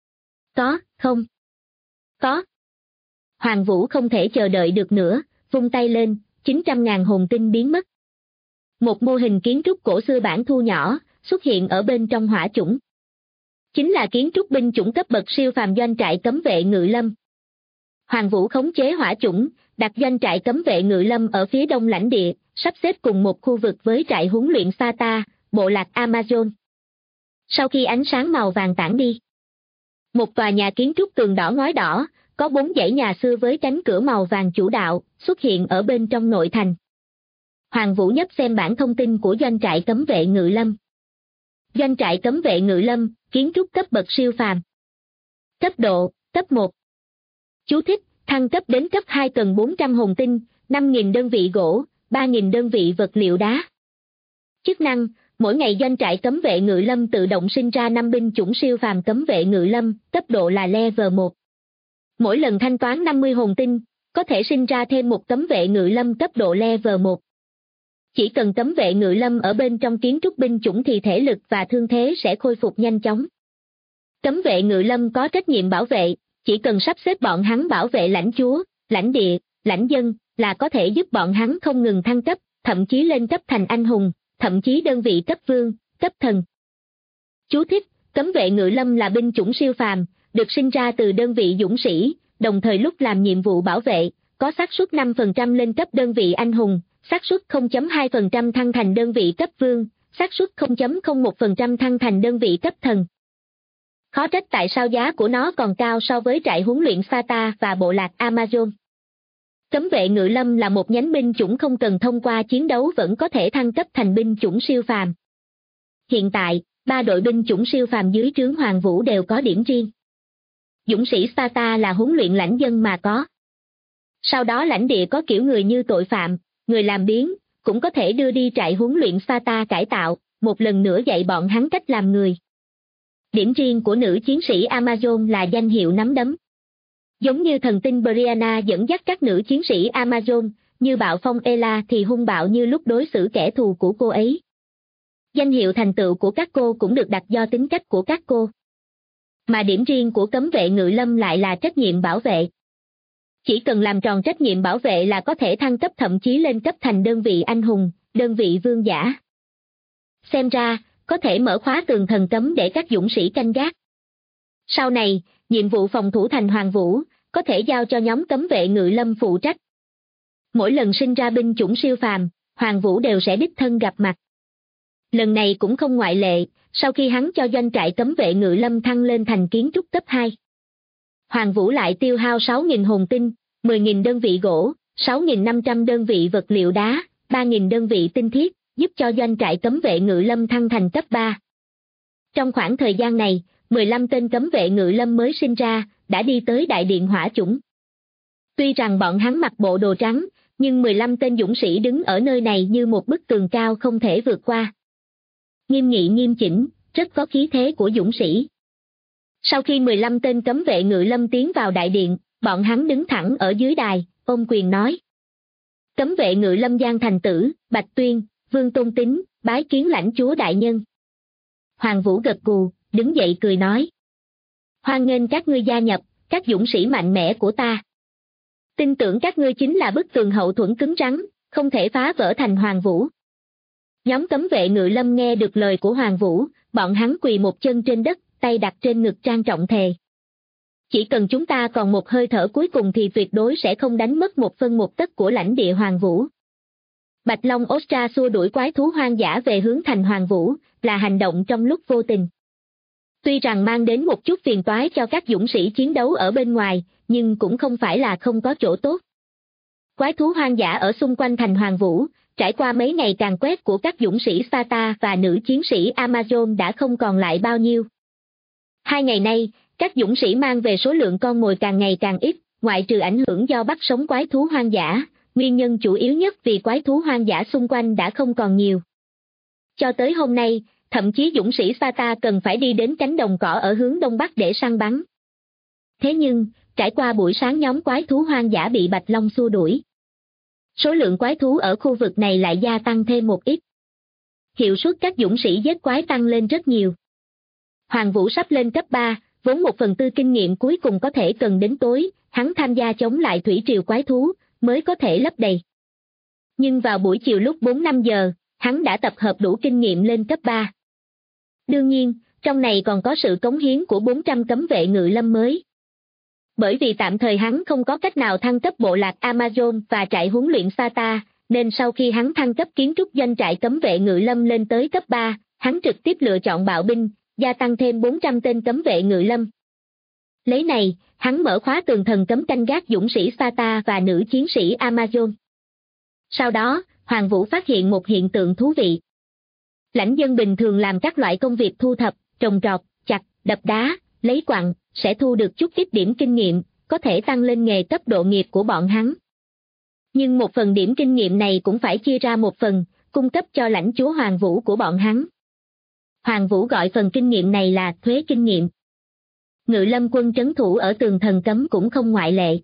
Có, không? Có. Hoàng Vũ không thể chờ đợi được nữa, vung tay lên, 900.000 hồn tinh biến mất. Một mô hình kiến trúc cổ xưa bản thu nhỏ, xuất hiện ở bên trong hỏa chủng. Chính là kiến trúc binh chủng cấp bậc siêu phàm doanh trại cấm vệ ngự lâm. Hoàng Vũ khống chế hỏa chủng, đặt doanh trại cấm vệ ngự lâm ở phía đông lãnh địa, sắp xếp cùng một khu vực với trại huấn luyện Sata, bộ lạc Amazon. Sau khi ánh sáng màu vàng tản đi, một tòa nhà kiến trúc tường đỏ ngói đỏ, có 4 dãy nhà xưa với cánh cửa màu vàng chủ đạo, xuất hiện ở bên trong nội thành. Hoàng Vũ nhấp xem bản thông tin của doanh trại cấm vệ ngự lâm. Doanh trại cấm vệ ngự lâm, kiến trúc cấp bậc siêu phàm. Cấp độ, cấp 1. Chú thích, thăng cấp đến cấp 2 cần 400 hồn tinh, 5.000 đơn vị gỗ, 3.000 đơn vị vật liệu đá. Chức năng, mỗi ngày doanh trại cấm vệ ngự lâm tự động sinh ra 5 binh chủng siêu phàm cấm vệ ngự lâm, cấp độ là level 1. Mỗi lần thanh toán 50 hồn tinh, có thể sinh ra thêm một cấm vệ ngự lâm cấp độ level 1. Chỉ cần cấm vệ ngự lâm ở bên trong kiến trúc binh chủng thì thể lực và thương thế sẽ khôi phục nhanh chóng. Cấm vệ ngự lâm có trách nhiệm bảo vệ, chỉ cần sắp xếp bọn hắn bảo vệ lãnh chúa, lãnh địa, lãnh dân, là có thể giúp bọn hắn không ngừng thăng cấp, thậm chí lên cấp thành anh hùng, thậm chí đơn vị cấp vương, cấp thần. Chú thích, cấm vệ ngự lâm là binh chủng siêu phàm, được sinh ra từ đơn vị dũng sĩ, đồng thời lúc làm nhiệm vụ bảo vệ, có xác suất 5% lên cấp đơn vị anh hùng, xác suất 0.2% thăng thành đơn vị cấp vương, xác suất 0.01% thăng thành đơn vị cấp thần. Khó trách tại sao giá của nó còn cao so với trại huấn luyện Sparta và bộ lạc Amazon. Cấm vệ ngự lâm là một nhánh binh chủng không cần thông qua chiến đấu vẫn có thể thăng cấp thành binh chủng siêu phàm. Hiện tại, 3 đội binh chủng siêu phàm dưới trướng Hoàng Vũ đều có điểm riêng. Dũng sĩ Sparta là huấn luyện lãnh dân mà có. Sau đó lãnh địa có kiểu người như tội phạm, người làm biếng, cũng có thể đưa đi trại huấn luyện Sparta cải tạo, một lần nữa dạy bọn hắn cách làm người. Điểm riêng của nữ chiến sĩ Amazon là danh hiệu nắm đấm. Giống như thần tinh Brianna dẫn dắt các nữ chiến sĩ Amazon, như bạo phong Ela thì hung bạo như lúc đối xử kẻ thù của cô ấy. Danh hiệu thành tựu của các cô cũng được đặt do tính cách của các cô. Mà điểm riêng của cấm vệ ngự lâm lại là trách nhiệm bảo vệ. Chỉ cần làm tròn trách nhiệm bảo vệ là có thể thăng cấp thậm chí lên cấp thành đơn vị anh hùng, đơn vị vương giả. Xem ra, có thể mở khóa tường thần cấm để các dũng sĩ canh gác. Sau này, nhiệm vụ phòng thủ thành Hoàng Vũ, có thể giao cho nhóm cấm vệ ngự lâm phụ trách. Mỗi lần sinh ra binh chủng siêu phàm, Hoàng Vũ đều sẽ đích thân gặp mặt. Lần này cũng không ngoại lệ, sau khi hắn cho doanh trại cấm vệ ngự lâm thăng lên thành kiến trúc cấp 2. Hoàng Vũ lại tiêu hao 6.000 hồn tinh, 10.000 đơn vị gỗ, 6.500 đơn vị vật liệu đá, 3.000 đơn vị tinh thiết, giúp cho doanh trại cấm vệ ngự lâm thăng thành cấp 3. Trong khoảng thời gian này, 15 tên cấm vệ ngự lâm mới sinh ra, đã đi tới đại điện hỏa chủng. Tuy rằng bọn hắn mặc bộ đồ trắng, nhưng 15 tên dũng sĩ đứng ở nơi này như một bức tường cao không thể vượt qua. Nghiêm nghị nghiêm chỉnh, rất có khí thế của dũng sĩ. Sau khi 15 tên cấm vệ ngự lâm tiến vào đại điện, bọn hắn đứng thẳng ở dưới đài, ôm quyền nói. Cấm vệ ngự lâm Giang Thành Tử, Bạch Tuyên, Vương Tôn Tính, bái kiến lãnh chúa đại nhân. Hoàng Vũ gật gù, đứng dậy cười nói. Hoan nghênh các ngươi gia nhập, các dũng sĩ mạnh mẽ của ta. Tin tưởng các ngươi chính là bức tường hậu thuẫn cứng rắn, không thể phá vỡ thành Hoàng Vũ. Nhóm cấm vệ ngự lâm nghe được lời của Hoàng Vũ, bọn hắn quỳ một chân trên đất, tay đặt trên ngực trang trọng thề. Chỉ cần chúng ta còn một hơi thở cuối cùng thì tuyệt đối sẽ không đánh mất 1/1 của lãnh địa Hoàng Vũ. Bạch Long Ostra xua đuổi quái thú hoang dã về hướng thành Hoàng Vũ, là hành động trong lúc vô tình. Tuy rằng mang đến một chút phiền toái cho các dũng sĩ chiến đấu ở bên ngoài, nhưng cũng không phải là không có chỗ tốt. Quái thú hoang dã ở xung quanh thành Hoàng Vũ, trải qua mấy ngày càn quét của các dũng sĩ Sparta và nữ chiến sĩ Amazon đã không còn lại bao nhiêu. 2 ngày nay, các dũng sĩ mang về số lượng con mồi càng ngày càng ít, ngoại trừ ảnh hưởng do bắt sống quái thú hoang dã, nguyên nhân chủ yếu nhất vì quái thú hoang dã xung quanh đã không còn nhiều. Cho tới hôm nay, thậm chí dũng sĩ Sparta cần phải đi đến cánh đồng cỏ ở hướng đông bắc để săn bắn. Thế nhưng, trải qua buổi sáng nhóm quái thú hoang dã bị Bạch Long xua đuổi. Số lượng quái thú ở khu vực này lại gia tăng thêm một ít. Hiệu suất các dũng sĩ giết quái tăng lên rất nhiều. Hoàng Vũ sắp lên cấp 3, vốn 1/4 kinh nghiệm cuối cùng có thể cần đến tối, hắn tham gia chống lại thủy triều quái thú, mới có thể lấp đầy. Nhưng vào buổi chiều lúc 4-5 giờ, hắn đã tập hợp đủ kinh nghiệm lên cấp 3. Đương nhiên, trong này còn có sự cống hiến của 400 cấm vệ ngự lâm mới. Bởi vì tạm thời hắn không có cách nào thăng cấp bộ lạc Amazon và trại huấn luyện Sparta, nên sau khi hắn thăng cấp kiến trúc doanh trại cấm vệ ngự lâm lên tới cấp 3, hắn trực tiếp lựa chọn bạo binh, gia tăng thêm 400 tên cấm vệ ngự lâm. Lấy này, hắn mở khóa tường thần cấm canh gác dũng sĩ Sparta và nữ chiến sĩ Amazon. Sau đó, Hoàng Vũ phát hiện một hiện tượng thú vị. Lãnh dân bình thường làm các loại công việc thu thập, trồng trọt, chặt, đập đá, lấy quặng, sẽ thu được chút ít điểm kinh nghiệm, có thể tăng lên nghề cấp độ nghiệp của bọn hắn. Nhưng 1 phần điểm kinh nghiệm này cũng phải chia ra 1 phần, cung cấp cho lãnh chúa Hoàng Vũ của bọn hắn. Hoàng Vũ gọi phần kinh nghiệm này là thuế kinh nghiệm. Ngự lâm quân trấn thủ ở tường thần cấm cũng không ngoại lệ.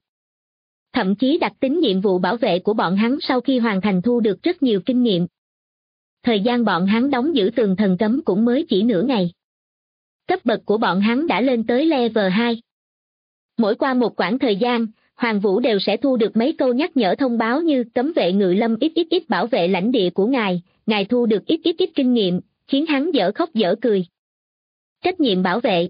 Thậm chí đặc tính nhiệm vụ bảo vệ của bọn hắn sau khi hoàn thành thu được rất nhiều kinh nghiệm. Thời gian bọn hắn đóng giữ tường thần cấm cũng mới chỉ nửa ngày. Cấp bậc của bọn hắn đã lên tới level 2. Mỗi qua một quãng thời gian, Hoàng Vũ đều sẽ thu được mấy câu nhắc nhở thông báo như cấm vệ ngự lâm ít bảo vệ lãnh địa của ngài thu được ít kinh nghiệm, khiến hắn dở khóc dở cười. Trách nhiệm bảo vệ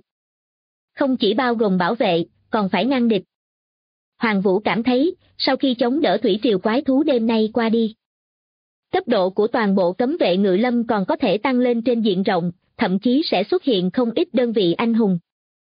không chỉ bao gồm bảo vệ, còn phải ngăn địch. Hoàng Vũ cảm thấy, sau khi chống đỡ thủy triều quái thú đêm nay qua đi, cấp độ của toàn bộ cấm vệ ngự lâm còn có thể tăng lên trên diện rộng, thậm chí sẽ xuất hiện không ít đơn vị anh hùng.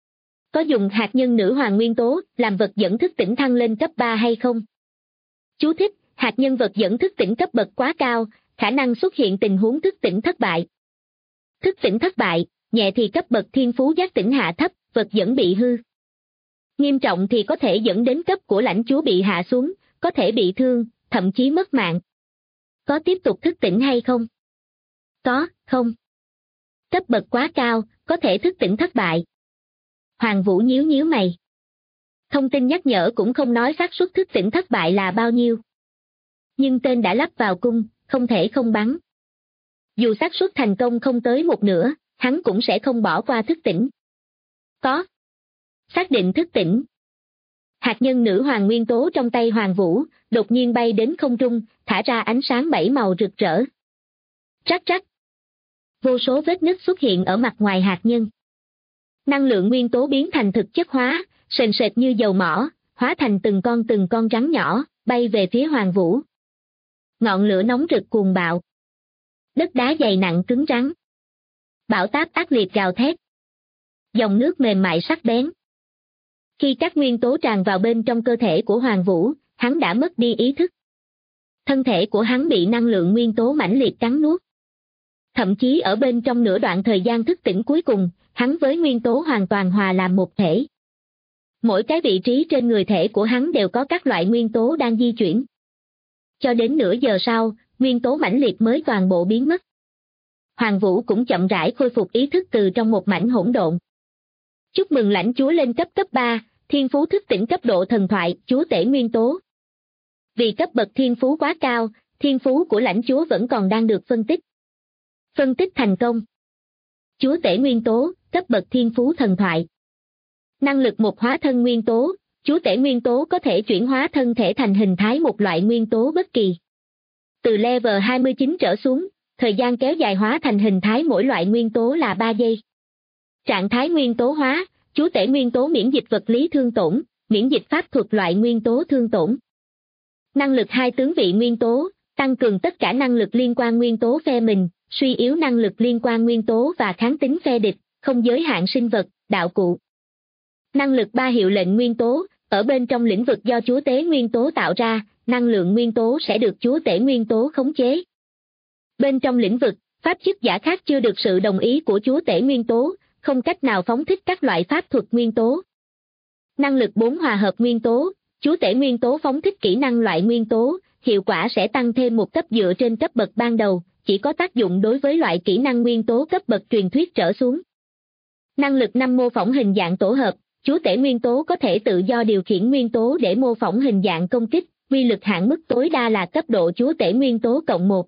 Có dùng hạt nhân nữ hoàng nguyên tố làm vật dẫn thức tỉnh thăng lên cấp 3 hay không? Chú thích, hạt nhân vật dẫn thức tỉnh cấp bậc quá cao, khả năng xuất hiện tình huống thức tỉnh thất bại. Thức tỉnh thất bại, nhẹ thì cấp bậc thiên phú giác tỉnh hạ thấp, vật dẫn bị hư. Nghiêm trọng thì có thể dẫn đến cấp của lãnh chúa bị hạ xuống, có thể bị thương, thậm chí mất mạng. Có tiếp tục thức tỉnh hay không? Có, không. Cấp bậc quá cao, có thể thức tỉnh thất bại. Hoàng Vũ nhíu nhíu mày. Thông tin nhắc nhở cũng không nói xác suất thức tỉnh thất bại là bao nhiêu. Nhưng tên đã lắp vào cung, không thể không bắn. Dù xác suất thành công không tới một nửa, hắn cũng sẽ không bỏ qua thức tỉnh. Có. Xác định thức tỉnh. Hạt nhân nữ hoàng nguyên tố trong tay Hoàng Vũ, đột nhiên bay đến không trung, thả ra ánh sáng 7 màu rực rỡ. Rắc rắc. Vô số vết nứt xuất hiện ở mặt ngoài hạt nhân. Năng lượng nguyên tố biến thành thực chất hóa, sền sệt như dầu mỏ, hóa thành từng con rắn nhỏ, bay về phía Hoàng Vũ. Ngọn lửa nóng rực cuồng bạo. Đất đá dày nặng cứng rắn. Bão táp ác liệt gào thét. Dòng nước mềm mại sắc bén. Khi các nguyên tố tràn vào bên trong cơ thể của Hoàng Vũ, hắn đã mất đi ý thức. Thân thể của hắn bị năng lượng nguyên tố mãnh liệt cắn nuốt. Thậm chí ở bên trong nửa đoạn thời gian thức tỉnh cuối cùng, hắn với nguyên tố hoàn toàn hòa làm một thể. Mỗi cái vị trí trên người thể của hắn đều có các loại nguyên tố đang di chuyển. Cho đến nửa giờ sau, nguyên tố mãnh liệt mới toàn bộ biến mất. Hoàng Vũ cũng chậm rãi khôi phục ý thức từ trong một mảnh hỗn độn. Chúc mừng lãnh chúa lên cấp 3, thiên phú thức tỉnh cấp độ thần thoại, chúa tể nguyên tố. Vì cấp bậc thiên phú quá cao, thiên phú của lãnh chúa vẫn còn đang được phân tích. Phân tích thành công. Chúa tể nguyên tố, cấp bậc thiên phú thần thoại. Năng lực một hóa thân nguyên tố, chúa tể nguyên tố có thể chuyển hóa thân thể thành hình thái một loại nguyên tố bất kỳ. Từ level 29 trở xuống, thời gian kéo dài hóa thành hình thái mỗi loại nguyên tố là 3 giây. Trạng thái nguyên tố hóa, chúa tể nguyên tố miễn dịch vật lý thương tổn, miễn dịch pháp thuật loại nguyên tố thương tổn. Năng lực 2 tướng vị nguyên tố, tăng cường tất cả năng lực liên quan nguyên tố phe mình, suy yếu năng lực liên quan nguyên tố và kháng tính phe địch, không giới hạn sinh vật, đạo cụ. Năng lực 3 hiệu lệnh nguyên tố, ở bên trong lĩnh vực do chúa tể nguyên tố tạo ra, năng lượng nguyên tố sẽ được chúa tể nguyên tố khống chế. Bên trong lĩnh vực, pháp chức giả khác chưa được sự đồng ý của chúa tể nguyên tố, không cách nào phóng thích các loại pháp thuật nguyên tố. Năng lực 4 hòa hợp nguyên tố, chúa tể nguyên tố phóng thích kỹ năng loại nguyên tố, hiệu quả sẽ tăng thêm một cấp dựa trên cấp bậc ban đầu, chỉ có tác dụng đối với loại kỹ năng nguyên tố cấp bậc truyền thuyết trở xuống. Năng lực 5 mô phỏng hình dạng tổ hợp, chúa tể nguyên tố có thể tự do điều khiển nguyên tố để mô phỏng hình dạng công kích, uy lực hạn mức tối đa là cấp độ chúa tể nguyên tố cộng 1.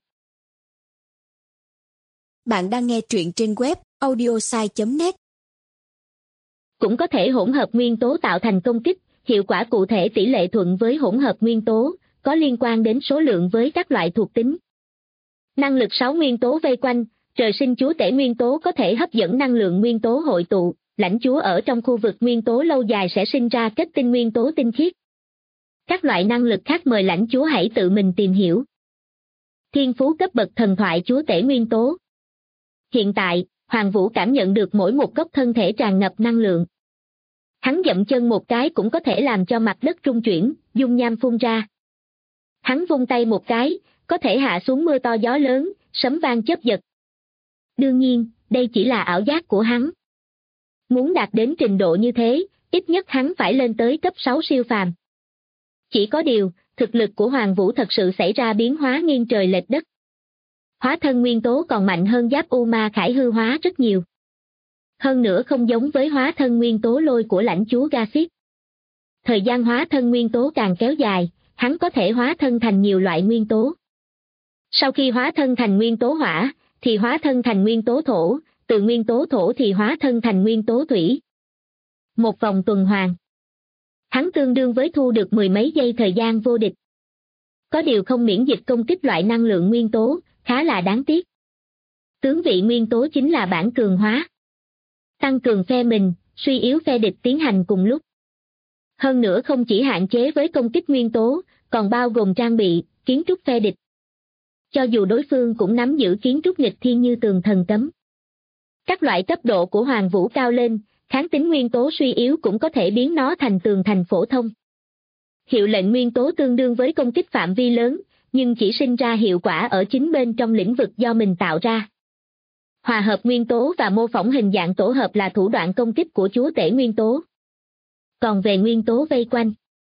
Bạn đang nghe truyện trên web audiosai.net. Cũng có thể hỗn hợp nguyên tố tạo thành công kích, hiệu quả cụ thể tỷ lệ thuận với hỗn hợp nguyên tố, có liên quan đến số lượng với các loại thuộc tính. Năng lực 6 nguyên tố vây quanh, trời sinh chúa tể nguyên tố có thể hấp dẫn năng lượng nguyên tố hội tụ, lãnh chúa ở trong khu vực nguyên tố lâu dài sẽ sinh ra kết tinh nguyên tố tinh khiết. Các loại năng lực khác mời lãnh chúa hãy tự mình tìm hiểu. Thiên phú cấp bậc thần thoại chúa tể nguyên tố. Hiện tại, Hoàng Vũ cảm nhận được mỗi một góc thân thể tràn ngập năng lượng. Hắn dậm chân một cái cũng có thể làm cho mặt đất rung chuyển, dung nham phun ra. Hắn vung tay một cái, có thể hạ xuống mưa to gió lớn, sấm vang chớp giật. Đương nhiên, đây chỉ là ảo giác của hắn. Muốn đạt đến trình độ như thế, ít nhất hắn phải lên tới cấp 6 siêu phàm. Chỉ có điều, thực lực của Hoàng Vũ thật sự xảy ra biến hóa nghiêng trời lệch đất. Hóa thân nguyên tố còn mạnh hơn giáp U Ma Khải hư hóa rất nhiều. Hơn nữa không giống với hóa thân nguyên tố lôi của lãnh chúa Garthit. Thời gian hóa thân nguyên tố càng kéo dài, hắn có thể hóa thân thành nhiều loại nguyên tố. Sau khi hóa thân thành nguyên tố hỏa, thì hóa thân thành nguyên tố thổ, từ nguyên tố thổ thì hóa thân thành nguyên tố thủy. Một vòng tuần hoàn. Hắn tương đương với thu được mười mấy giây thời gian vô địch. Có điều không miễn dịch công kích loại năng lượng nguyên tố, khá là đáng tiếc. Tướng vị nguyên tố chính là bản cường hóa. Tăng cường phe mình, suy yếu phe địch tiến hành cùng lúc. Hơn nữa không chỉ hạn chế với công kích nguyên tố, còn bao gồm trang bị, kiến trúc phe địch. Cho dù đối phương cũng nắm giữ kiến trúc nghịch thiên như tường thần cấm. Các loại cấp độ của Hoàng Vũ cao lên, kháng tính nguyên tố suy yếu cũng có thể biến nó thành tường thành phổ thông. Hiệu lệnh nguyên tố tương đương với công kích phạm vi lớn, nhưng chỉ sinh ra hiệu quả ở chính bên trong lĩnh vực do mình tạo ra. Hòa hợp nguyên tố và mô phỏng hình dạng tổ hợp là thủ đoạn công kích của chúa tể nguyên tố. Còn về nguyên tố vây quanh,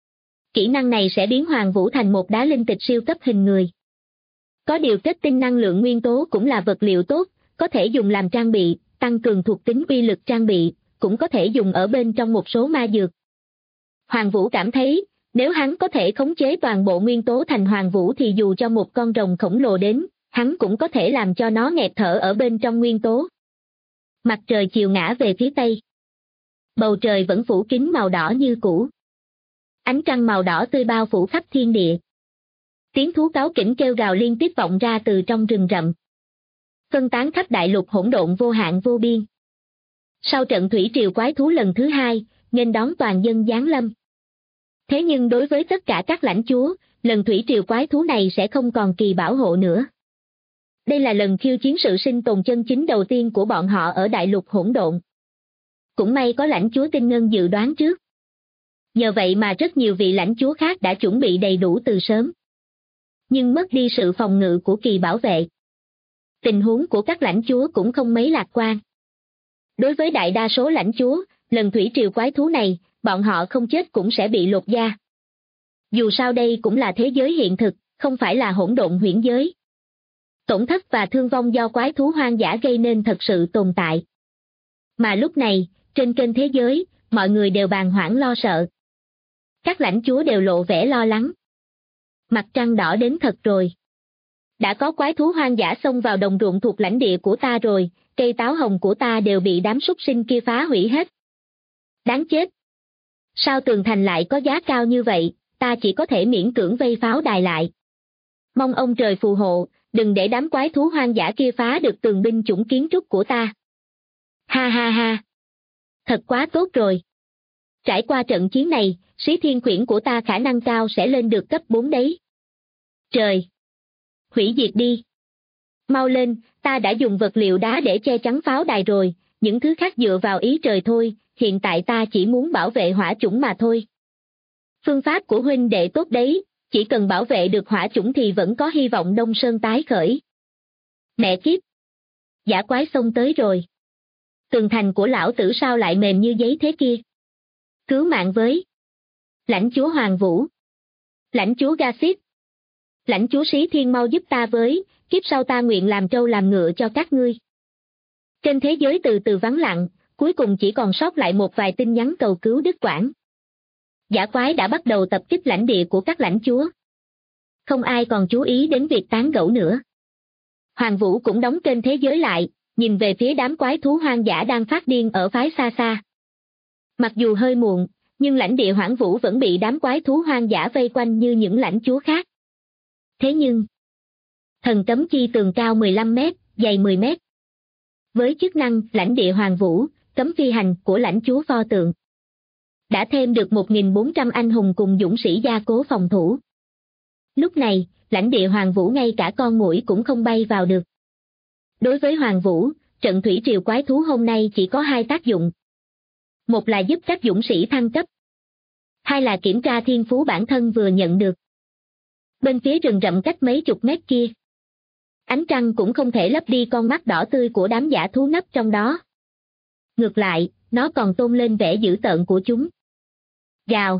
kỹ năng này sẽ biến Hoàng Vũ thành một đá linh tịch siêu cấp hình người. Có điều kết tinh năng lượng nguyên tố cũng là vật liệu tốt, có thể dùng làm trang bị, tăng cường thuộc tính uy lực trang bị, cũng có thể dùng ở bên trong một số ma dược. Hoàng Vũ cảm thấy, nếu hắn có thể khống chế toàn bộ nguyên tố thành Hoàng Vũ thì dù cho một con rồng khổng lồ đến, hắn cũng có thể làm cho nó nghẹt thở ở bên trong nguyên tố. Mặt trời chiều ngã về phía tây. Bầu trời vẫn phủ kín màu đỏ như cũ. Ánh trăng màu đỏ tươi bao phủ khắp thiên địa. Tiếng thú cáu kỉnh kêu gào liên tiếp vọng ra từ trong rừng rậm. Phân tán khắp đại lục hỗn độn vô hạn vô biên. Sau trận thủy triều quái thú lần thứ 2, nghênh đón toàn dân giáng lâm. Thế nhưng đối với tất cả các lãnh chúa, lần thủy triều quái thú này sẽ không còn kỳ bảo hộ nữa. Đây là lần khiêu chiến sự sinh tồn chân chính đầu tiên của bọn họ ở đại lục hỗn độn. Cũng may có lãnh chúa Tinh Ngân dự đoán trước. Nhờ vậy mà rất nhiều vị lãnh chúa khác đã chuẩn bị đầy đủ từ sớm. Nhưng mất đi sự phòng ngự của kỳ bảo vệ. Tình huống của các lãnh chúa cũng không mấy lạc quan. Đối với đại đa số lãnh chúa, lần thủy triều quái thú này, bọn họ không chết cũng sẽ bị lột da. Dù sao đây cũng là thế giới hiện thực, không phải là hỗn độn huyễn giới. Tổn thất và thương vong do quái thú hoang dã gây nên thật sự tồn tại. Mà lúc này, trên kênh thế giới, mọi người đều bàng hoàng lo sợ. Các lãnh chúa đều lộ vẻ lo lắng. Mặt trăng đỏ đến thật rồi. Đã có quái thú hoang dã xông vào đồng ruộng thuộc lãnh địa của ta rồi, cây táo hồng của ta đều bị đám súc sinh kia phá hủy hết. Đáng chết. Sao tường thành lại có giá cao như vậy, ta chỉ có thể miễn cưỡng vây pháo đài lại. Mong ông trời phù hộ, đừng để đám quái thú hoang dã kia phá được tường binh chủng kiến trúc của ta. Ha ha ha. Thật quá tốt rồi. Trải qua trận chiến này, Xí Thiên Khuyển của ta khả năng cao sẽ lên được cấp 4 đấy. Trời! Hủy diệt đi! Mau lên, ta đã dùng vật liệu đá để che chắn pháo đài rồi, những thứ khác dựa vào ý trời thôi, hiện tại ta chỉ muốn bảo vệ hỏa chủng mà thôi. Phương pháp của huynh đệ tốt đấy, chỉ cần bảo vệ được hỏa chủng thì vẫn có hy vọng Đông Sơn tái khởi. Mẹ kiếp! Dã quái xông tới rồi. Tường thành của lão tử sao lại mềm như giấy thế kia? Cứu mạng với! Lãnh chúa Hoàng Vũ! Lãnh chúa Gasit! Lãnh chúa Xí Thiên mau giúp ta với, kiếp sau ta nguyện làm trâu làm ngựa cho các ngươi. Trên thế giới từ từ vắng lặng, cuối cùng chỉ còn sót lại một vài tin nhắn cầu cứu đứt quãng. Dã quái đã bắt đầu tập kích lãnh địa của các lãnh chúa. Không ai còn chú ý đến việc tán gẫu nữa. Hoàng Vũ cũng đóng kênh thế giới lại, nhìn về phía đám quái thú hoang dã đang phát điên ở phái xa xa. Mặc dù hơi muộn, nhưng lãnh địa Hoảng Vũ vẫn bị đám quái thú hoang dã vây quanh như những lãnh chúa khác. Thế nhưng, thần cấm chi tường cao 15 mét, dày 10 mét. Với chức năng lãnh địa Hoàng Vũ, cấm phi hành của lãnh chúa pho tượng, đã thêm được 1.400 anh hùng cùng dũng sĩ gia cố phòng thủ. Lúc này, lãnh địa Hoàng Vũ ngay cả con muỗi cũng không bay vào được. Đối với Hoàng Vũ, trận thủy triều quái thú hôm nay chỉ có 2 tác dụng. Một là giúp các dũng sĩ thăng cấp. Hai là kiểm tra thiên phú bản thân vừa nhận được. Bên phía rừng rậm cách mấy chục mét kia, ánh trăng cũng không thể lấp đi con mắt đỏ tươi của đám dã thú nấp trong đó. Ngược lại, nó còn tôn lên vẻ dữ tợn của chúng. Gào!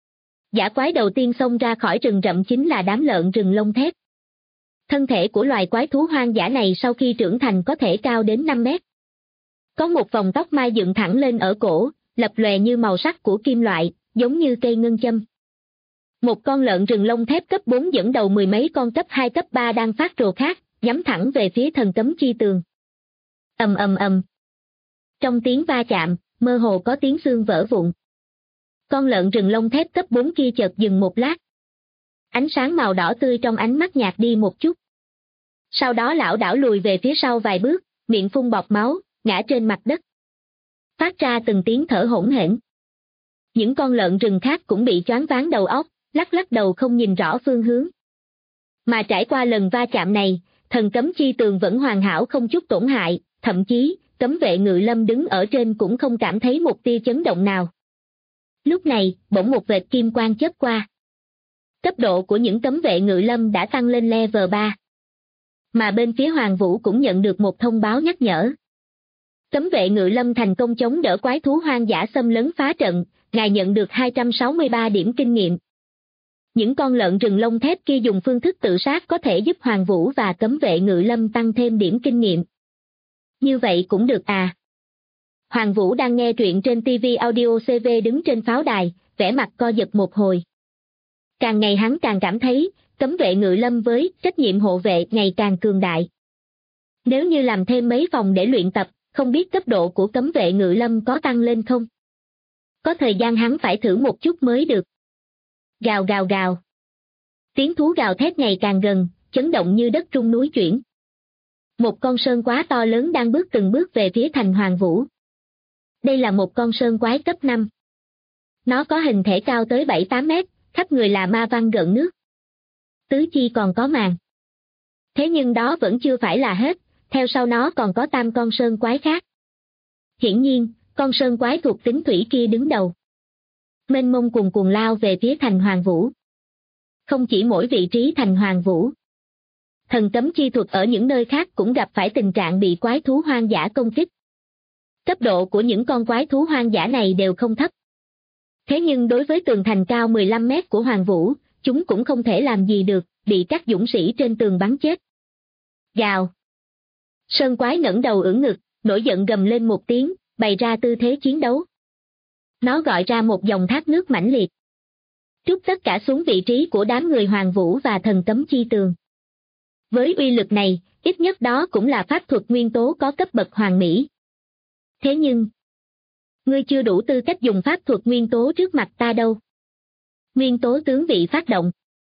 Dã quái đầu tiên xông ra khỏi rừng rậm chính là đám lợn rừng lông thép. Thân thể của loài quái thú hoang dã này sau khi trưởng thành có thể cao đến 5 mét. Có một vòng tóc mai dựng thẳng lên ở cổ, lập lòe như màu sắc của kim loại, giống như cây ngân châm. Một con lợn rừng lông thép cấp 4 dẫn đầu mười mấy con cấp 2 cấp 3 đang phát rồ khác, nhắm thẳng về phía thần cấm chi tường. Ầm ầm ầm. Trong tiếng va chạm, mơ hồ có tiếng xương vỡ vụn. Con lợn rừng lông thép cấp 4 kia chợt dừng một lát. Ánh sáng màu đỏ tươi trong ánh mắt nhạt đi một chút. Sau đó lảo đảo lùi về phía sau vài bước, miệng phun bọt máu, ngã trên mặt đất. Phát ra từng tiếng thở hổn hển. Những con lợn rừng khác cũng bị choáng váng đầu óc, lắc lắc đầu không nhìn rõ phương hướng. Mà trải qua lần va chạm này, thần cấm chi tường vẫn hoàn hảo không chút tổn hại, thậm chí, cấm vệ ngự lâm đứng ở trên cũng không cảm thấy một tia chấn động nào. Lúc này, bỗng một vệt kim quang chớp qua. Cấp độ của những cấm vệ ngự lâm đã tăng lên level 3. Mà bên phía Hoàng Vũ cũng nhận được một thông báo nhắc nhở. Cấm vệ ngự lâm thành công chống đỡ quái thú hoang dã xâm lấn phá trận, ngài nhận được 263 điểm kinh nghiệm. Những con lợn rừng lông thép kia dùng phương thức tự sát có thể giúp Hoàng Vũ và cấm vệ ngự lâm tăng thêm điểm kinh nghiệm. Như vậy cũng được à. Hoàng Vũ đang nghe truyện trên TV Audio CV đứng trên pháo đài, vẻ mặt co giật một hồi. Càng ngày hắn càng cảm thấy, cấm vệ ngự lâm với trách nhiệm hộ vệ ngày càng cường đại. Nếu như làm thêm mấy phòng để luyện tập, không biết cấp độ của cấm vệ ngự lâm có tăng lên không? Có thời gian hắn phải thử một chút mới được. Gào gào gào. Tiếng thú gào thét ngày càng gần, chấn động như đất rung núi chuyển. Một con sơn quá to lớn đang bước từng bước về phía thành Hoàng Vũ. Đây là một con sơn quái cấp 5. Nó có hình thể cao tới 7-8 mét, khắp người là ma văn gợn nước. Tứ chi còn có màng. Thế nhưng đó vẫn chưa phải là hết, theo sau nó còn có 3 con sơn quái khác. Hiển nhiên, con sơn quái thuộc tính thủy kia đứng đầu. Mênh mông cuồn cuộn lao về phía thành Hoàng Vũ. Không chỉ mỗi vị trí thành Hoàng Vũ. Thần cấm chi thuật ở những nơi khác cũng gặp phải tình trạng bị quái thú hoang dã công kích. Cấp độ của những con quái thú hoang dã này đều không thấp. Thế nhưng đối với tường thành cao 15 mét của Hoàng Vũ, chúng cũng không thể làm gì được, bị các dũng sĩ trên tường bắn chết. Gào. Sơn quái ngẩng đầu ưỡn ngực, nổi giận gầm lên một tiếng, bày ra tư thế chiến đấu. Nó gọi ra một dòng thác nước mãnh liệt. Trút tất cả xuống vị trí của đám người Hoàng Vũ và thần cấm chi tường. Với uy lực này, ít nhất đó cũng là pháp thuật nguyên tố có cấp bậc hoàn mỹ. Thế nhưng, ngươi chưa đủ tư cách dùng pháp thuật nguyên tố trước mặt ta đâu. Nguyên tố tướng vị phát động.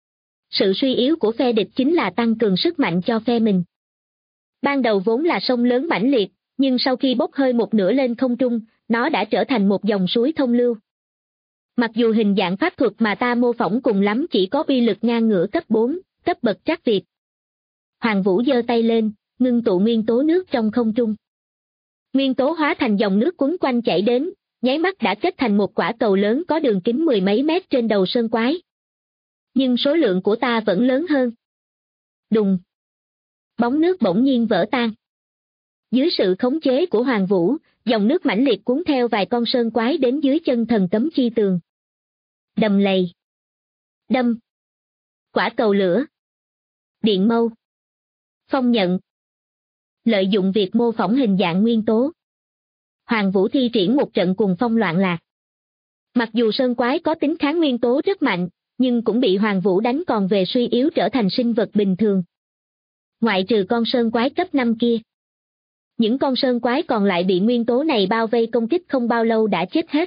Sự suy yếu của phe địch chính là tăng cường sức mạnh cho phe mình. Ban đầu vốn là sông lớn mãnh liệt, nhưng sau khi bốc hơi một nửa lên không trung, nó đã trở thành một dòng suối thông lưu. Mặc dù hình dạng pháp thuật mà ta mô phỏng cùng lắm chỉ có uy lực ngang ngửa cấp 4, cấp bậc trắc Việt. Hoàng Vũ giơ tay lên, ngưng tụ nguyên tố nước trong không trung. Nguyên tố hóa thành dòng nước quấn quanh chảy đến, nháy mắt đã kết thành một quả cầu lớn có đường kính 10 mấy mét trên đầu sơn quái. Nhưng số lượng của ta vẫn lớn hơn. Đùng. Bóng nước bỗng nhiên vỡ tan. Dưới sự khống chế của Hoàng Vũ, dòng nước mãnh liệt cuốn theo vài con sơn quái đến dưới chân thần cấm chi tường. Đầm lầy. Đâm. Quả cầu lửa. Điện mâu. Phong nhận. Lợi dụng việc mô phỏng hình dạng nguyên tố, Hoàng Vũ thi triển một trận cuồng phong loạn lạc. Mặc dù sơn quái có tính kháng nguyên tố rất mạnh, nhưng cũng bị Hoàng Vũ đánh còn về suy yếu trở thành sinh vật bình thường. Ngoại trừ con sơn quái cấp 5 kia. Những con sơn quái còn lại bị nguyên tố này bao vây công kích không bao lâu đã chết hết.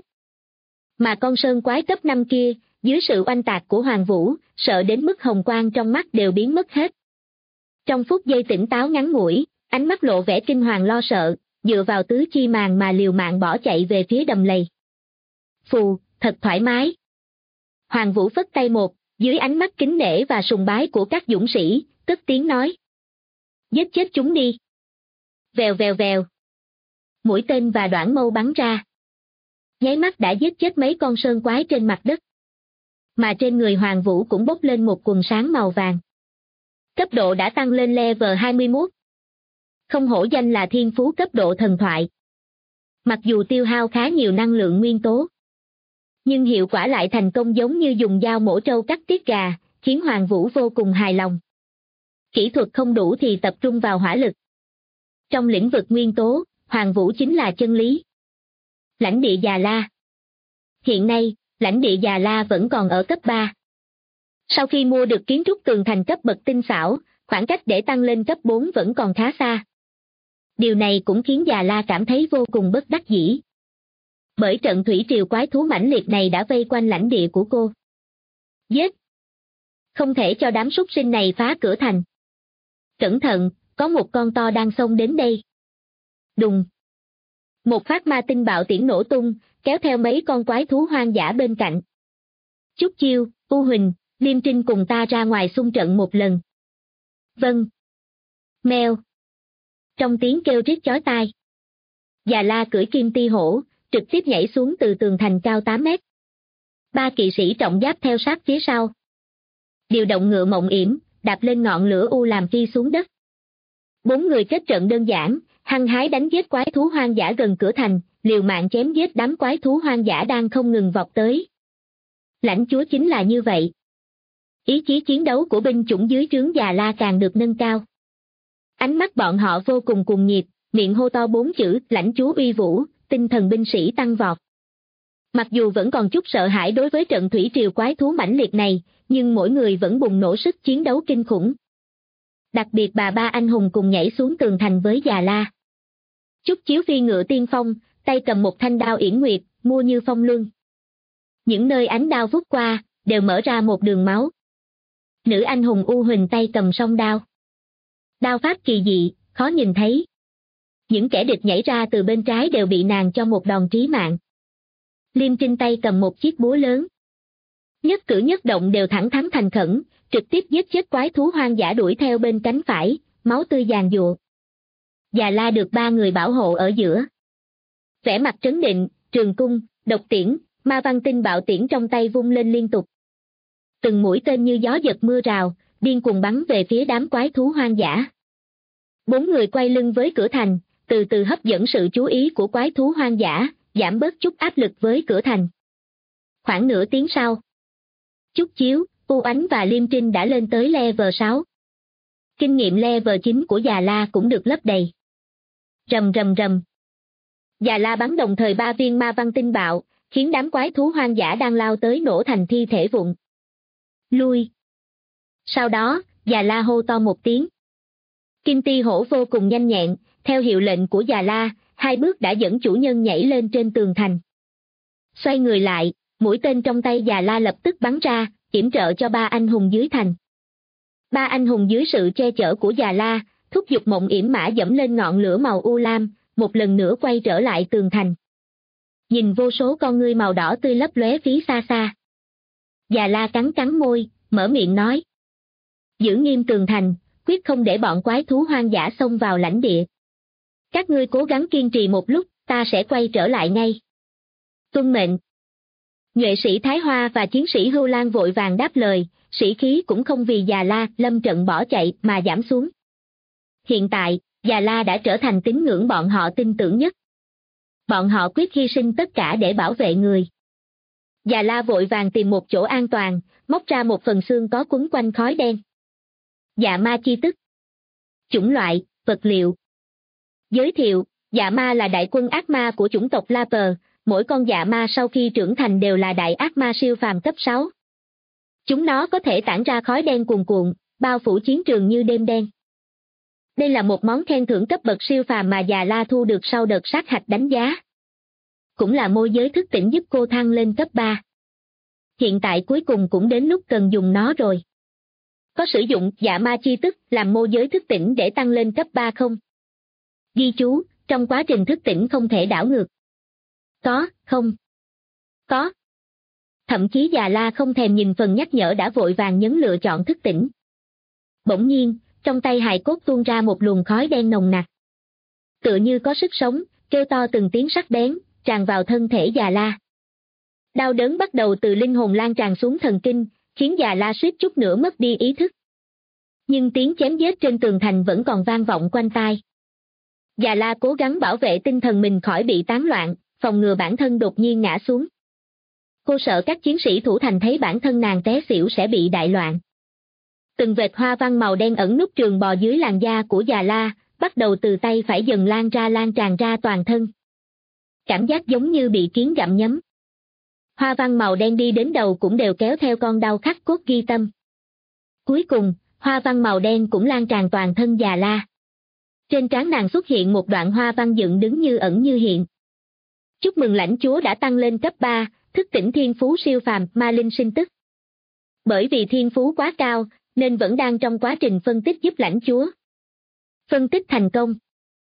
Mà con sơn quái cấp 5 kia, dưới sự oanh tạc của Hoàng Vũ, sợ đến mức hồng quang trong mắt đều biến mất hết. Trong phút giây tỉnh táo ngắn ngủi, ánh mắt lộ vẻ kinh hoàng lo sợ, dựa vào tứ chi màng mà liều mạng bỏ chạy về phía đầm lầy. Phù, thật thoải mái. Hoàng Vũ phất tay một, dưới ánh mắt kính nể và sùng bái của các dũng sĩ, cất tiếng nói. Giết chết chúng đi. Vèo vèo vèo. Mũi tên và đoản mâu bắn ra. Nháy mắt đã giết chết mấy con sơn quái trên mặt đất. Mà trên người Hoàng Vũ cũng bốc lên một quần sáng màu vàng. Cấp độ đã tăng lên level 21. Không hổ danh là thiên phú cấp độ thần thoại. Mặc dù tiêu hao khá nhiều năng lượng nguyên tố, nhưng hiệu quả lại thành công giống như dùng dao mổ trâu cắt tiết gà, khiến Hoàng Vũ vô cùng hài lòng. Kỹ thuật không đủ thì tập trung vào hỏa lực. Trong lĩnh vực nguyên tố, Hoàng Vũ chính là chân lý. Lãnh địa Già La. Hiện nay, lãnh địa Già La vẫn còn ở cấp 3. Sau khi mua được kiến trúc tường thành cấp bậc tinh xảo, khoảng cách để tăng lên cấp 4 vẫn còn khá xa. Điều này cũng khiến Già La cảm thấy vô cùng bất đắc dĩ. Bởi trận thủy triều quái thú mãnh liệt này đã vây quanh lãnh địa của cô. Giết! Không thể cho đám súc sinh này phá cửa thành. Cẩn thận, có một con to đang xông đến đây. Đùng! Một phát ma tinh bạo tiễn nổ tung, kéo theo mấy con quái thú hoang dã bên cạnh. Chúc Chiêu, U Huỳnh, Liêm Trinh cùng ta ra ngoài xung trận một lần. Vâng. Mèo. Trong tiếng kêu rít chói tai. Già La cưỡi kim ti hổ, trực tiếp nhảy xuống từ tường thành cao 8 mét. 3 kỵ sĩ trọng giáp theo sát phía sau. Điều động ngựa mộng yểm, đạp lên ngọn lửa u làm phi xuống đất. 4 người kết trận đơn giản, hăng hái đánh giết quái thú hoang dã gần cửa thành, liều mạng chém giết đám quái thú hoang dã đang không ngừng vọt tới. Lãnh chúa chính là như vậy. Ý chí chiến đấu của binh chủng dưới trướng Già La càng được nâng cao. Ánh mắt bọn họ vô cùng cuồng nhiệt, miệng hô to 4 chữ lãnh chúa uy vũ, tinh thần binh sĩ tăng vọt. Mặc dù vẫn còn chút sợ hãi đối với trận thủy triều quái thú mãnh liệt này, nhưng mỗi người vẫn bùng nổ sức chiến đấu kinh khủng. Đặc biệt ba anh hùng cùng nhảy xuống tường thành với Già La. Trúc Chiếu phi ngựa tiên phong, tay cầm một thanh đao yển nguyệt, mua như phong luân. Những nơi ánh đao vút qua, đều mở ra một đường máu. Nữ anh hùng U Huỳnh tay cầm song đao. Đao pháp kỳ dị, khó nhìn thấy. Những kẻ địch nhảy ra từ bên trái đều bị nàng cho một đòn trí mạng. Liêm Trinh tay cầm một chiếc búa lớn. Nhất cử nhất động đều thẳng thắn thành khẩn, trực tiếp giết chết quái thú hoang dã đuổi theo bên cánh phải, máu tươi giàn giụa. Già La được 3 người bảo hộ ở giữa. Vẻ mặt trấn định, trường cung, độc tiễn, ma văn tinh bạo tiễn trong tay vung lên liên tục. Từng mũi tên như gió giật mưa rào, điên cuồng bắn về phía đám quái thú hoang dã. 4 người quay lưng với cửa thành, từ từ hấp dẫn sự chú ý của quái thú hoang dã, giảm bớt chút áp lực với cửa thành. Khoảng nửa tiếng sau, Trúc Chiếu, U Ánh và Liêm Trinh đã lên tới level 6. Kinh nghiệm level 9 của Già La cũng được lấp đầy. Rầm rầm rầm. Già La bắn đồng thời 3 viên ma văn tinh bạo, khiến đám quái thú hoang dã đang lao tới nổ thành thi thể vụn. Lui. Sau đó, Già La hô to một tiếng. Kim ti hổ vô cùng nhanh nhẹn, theo hiệu lệnh của Già La, 2 bước đã dẫn chủ nhân nhảy lên trên tường thành. Xoay người lại, mũi tên trong tay Già La lập tức bắn ra, yểm trợ cho 3 anh hùng dưới thành. 3 anh hùng dưới sự che chở của Già La, thúc giục mộng yểm mã dẫm lên ngọn lửa màu u lam, một lần nữa quay trở lại tường thành. Nhìn vô số con ngươi màu đỏ tươi lấp lóe phía xa xa. Già La cắn môi, mở miệng nói. Giữ nghiêm tường thành, quyết không để bọn quái thú hoang dã xông vào lãnh địa. Các ngươi cố gắng kiên trì một lúc, ta sẽ quay trở lại ngay. Tuân mệnh. Nhuệ sĩ Thái Hoa và chiến sĩ Hưu Lan vội vàng đáp lời, sĩ khí cũng không vì Già La lâm trận bỏ chạy mà giảm xuống. Hiện tại, Già La đã trở thành tín ngưỡng bọn họ tin tưởng nhất. Bọn họ quyết hy sinh tất cả để bảo vệ người. Già La vội vàng tìm một chỗ an toàn, móc ra một phần xương có quấn quanh khói đen. Dạ ma chi tức. Chủng loại, vật liệu. Giới thiệu, dạ ma là đại quân ác ma của chủng tộc La Pờ, mỗi con dạ ma sau khi trưởng thành đều là đại ác ma siêu phàm cấp 6. Chúng nó có thể tản ra khói đen cuồn cuộn, bao phủ chiến trường như đêm đen. Đây là một món khen thưởng cấp bậc siêu phàm mà Già La thu được sau đợt sát hạch đánh giá. Cũng là môi giới thức tỉnh giúp cô thăng lên cấp 3. Hiện tại cuối cùng cũng đến lúc cần dùng nó rồi. Có sử dụng dạ ma chi tức làm môi giới thức tỉnh để tăng lên cấp 3 không? Ghi chú, trong quá trình thức tỉnh không thể đảo ngược. Có, không? Có. Thậm chí Già La không thèm nhìn phần nhắc nhở đã vội vàng nhấn lựa chọn thức tỉnh. Bỗng nhiên, trong tay hài cốt tuôn ra một luồng khói đen nồng nặc. Tựa như có sức sống, kêu to từng tiếng sắc bén, tràn vào thân thể Già La. Đau đớn bắt đầu từ linh hồn lan tràn xuống thần kinh, khiến Già La suýt chút nữa mất đi ý thức. Nhưng tiếng chém giết trên tường thành vẫn còn vang vọng quanh tai. Già La cố gắng bảo vệ tinh thần mình khỏi bị tán loạn, phòng ngừa bản thân đột nhiên ngã xuống. Cô sợ các chiến sĩ thủ thành thấy bản thân nàng té xỉu sẽ bị đại loạn. Từng vệt hoa văn màu đen ẩn nút trường bò dưới làn da của Già La, bắt đầu từ tay phải dần lan tràn ra toàn thân. Cảm giác giống như bị kiến gặm nhấm. Hoa văn màu đen đi đến đầu cũng đều kéo theo con đau khắc cốt ghi tâm. Cuối cùng, hoa văn màu đen cũng lan tràn toàn thân Già La. Trên trán nàng xuất hiện một đoạn hoa văn dựng đứng như ẩn như hiện. Chúc mừng lãnh chúa đã tăng lên cấp 3, thức tỉnh thiên phú siêu phàm ma linh sinh tức. Bởi vì thiên phú quá cao, nên vẫn đang trong quá trình phân tích giúp lãnh chúa. Phân tích thành công.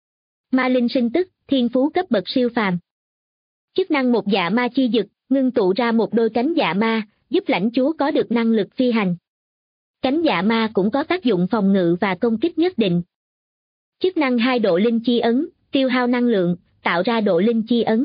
Ma linh sinh tức, thiên phú cấp bậc siêu phàm. Chức năng một dạ ma chi dực, ngưng tụ ra một đôi cánh dạ ma, giúp lãnh chúa có được năng lực phi hành. Cánh dạ ma cũng có tác dụng phòng ngự và công kích nhất định. Chức năng 2 độ linh chi ấn, tiêu hao năng lượng, tạo ra độ linh chi ấn.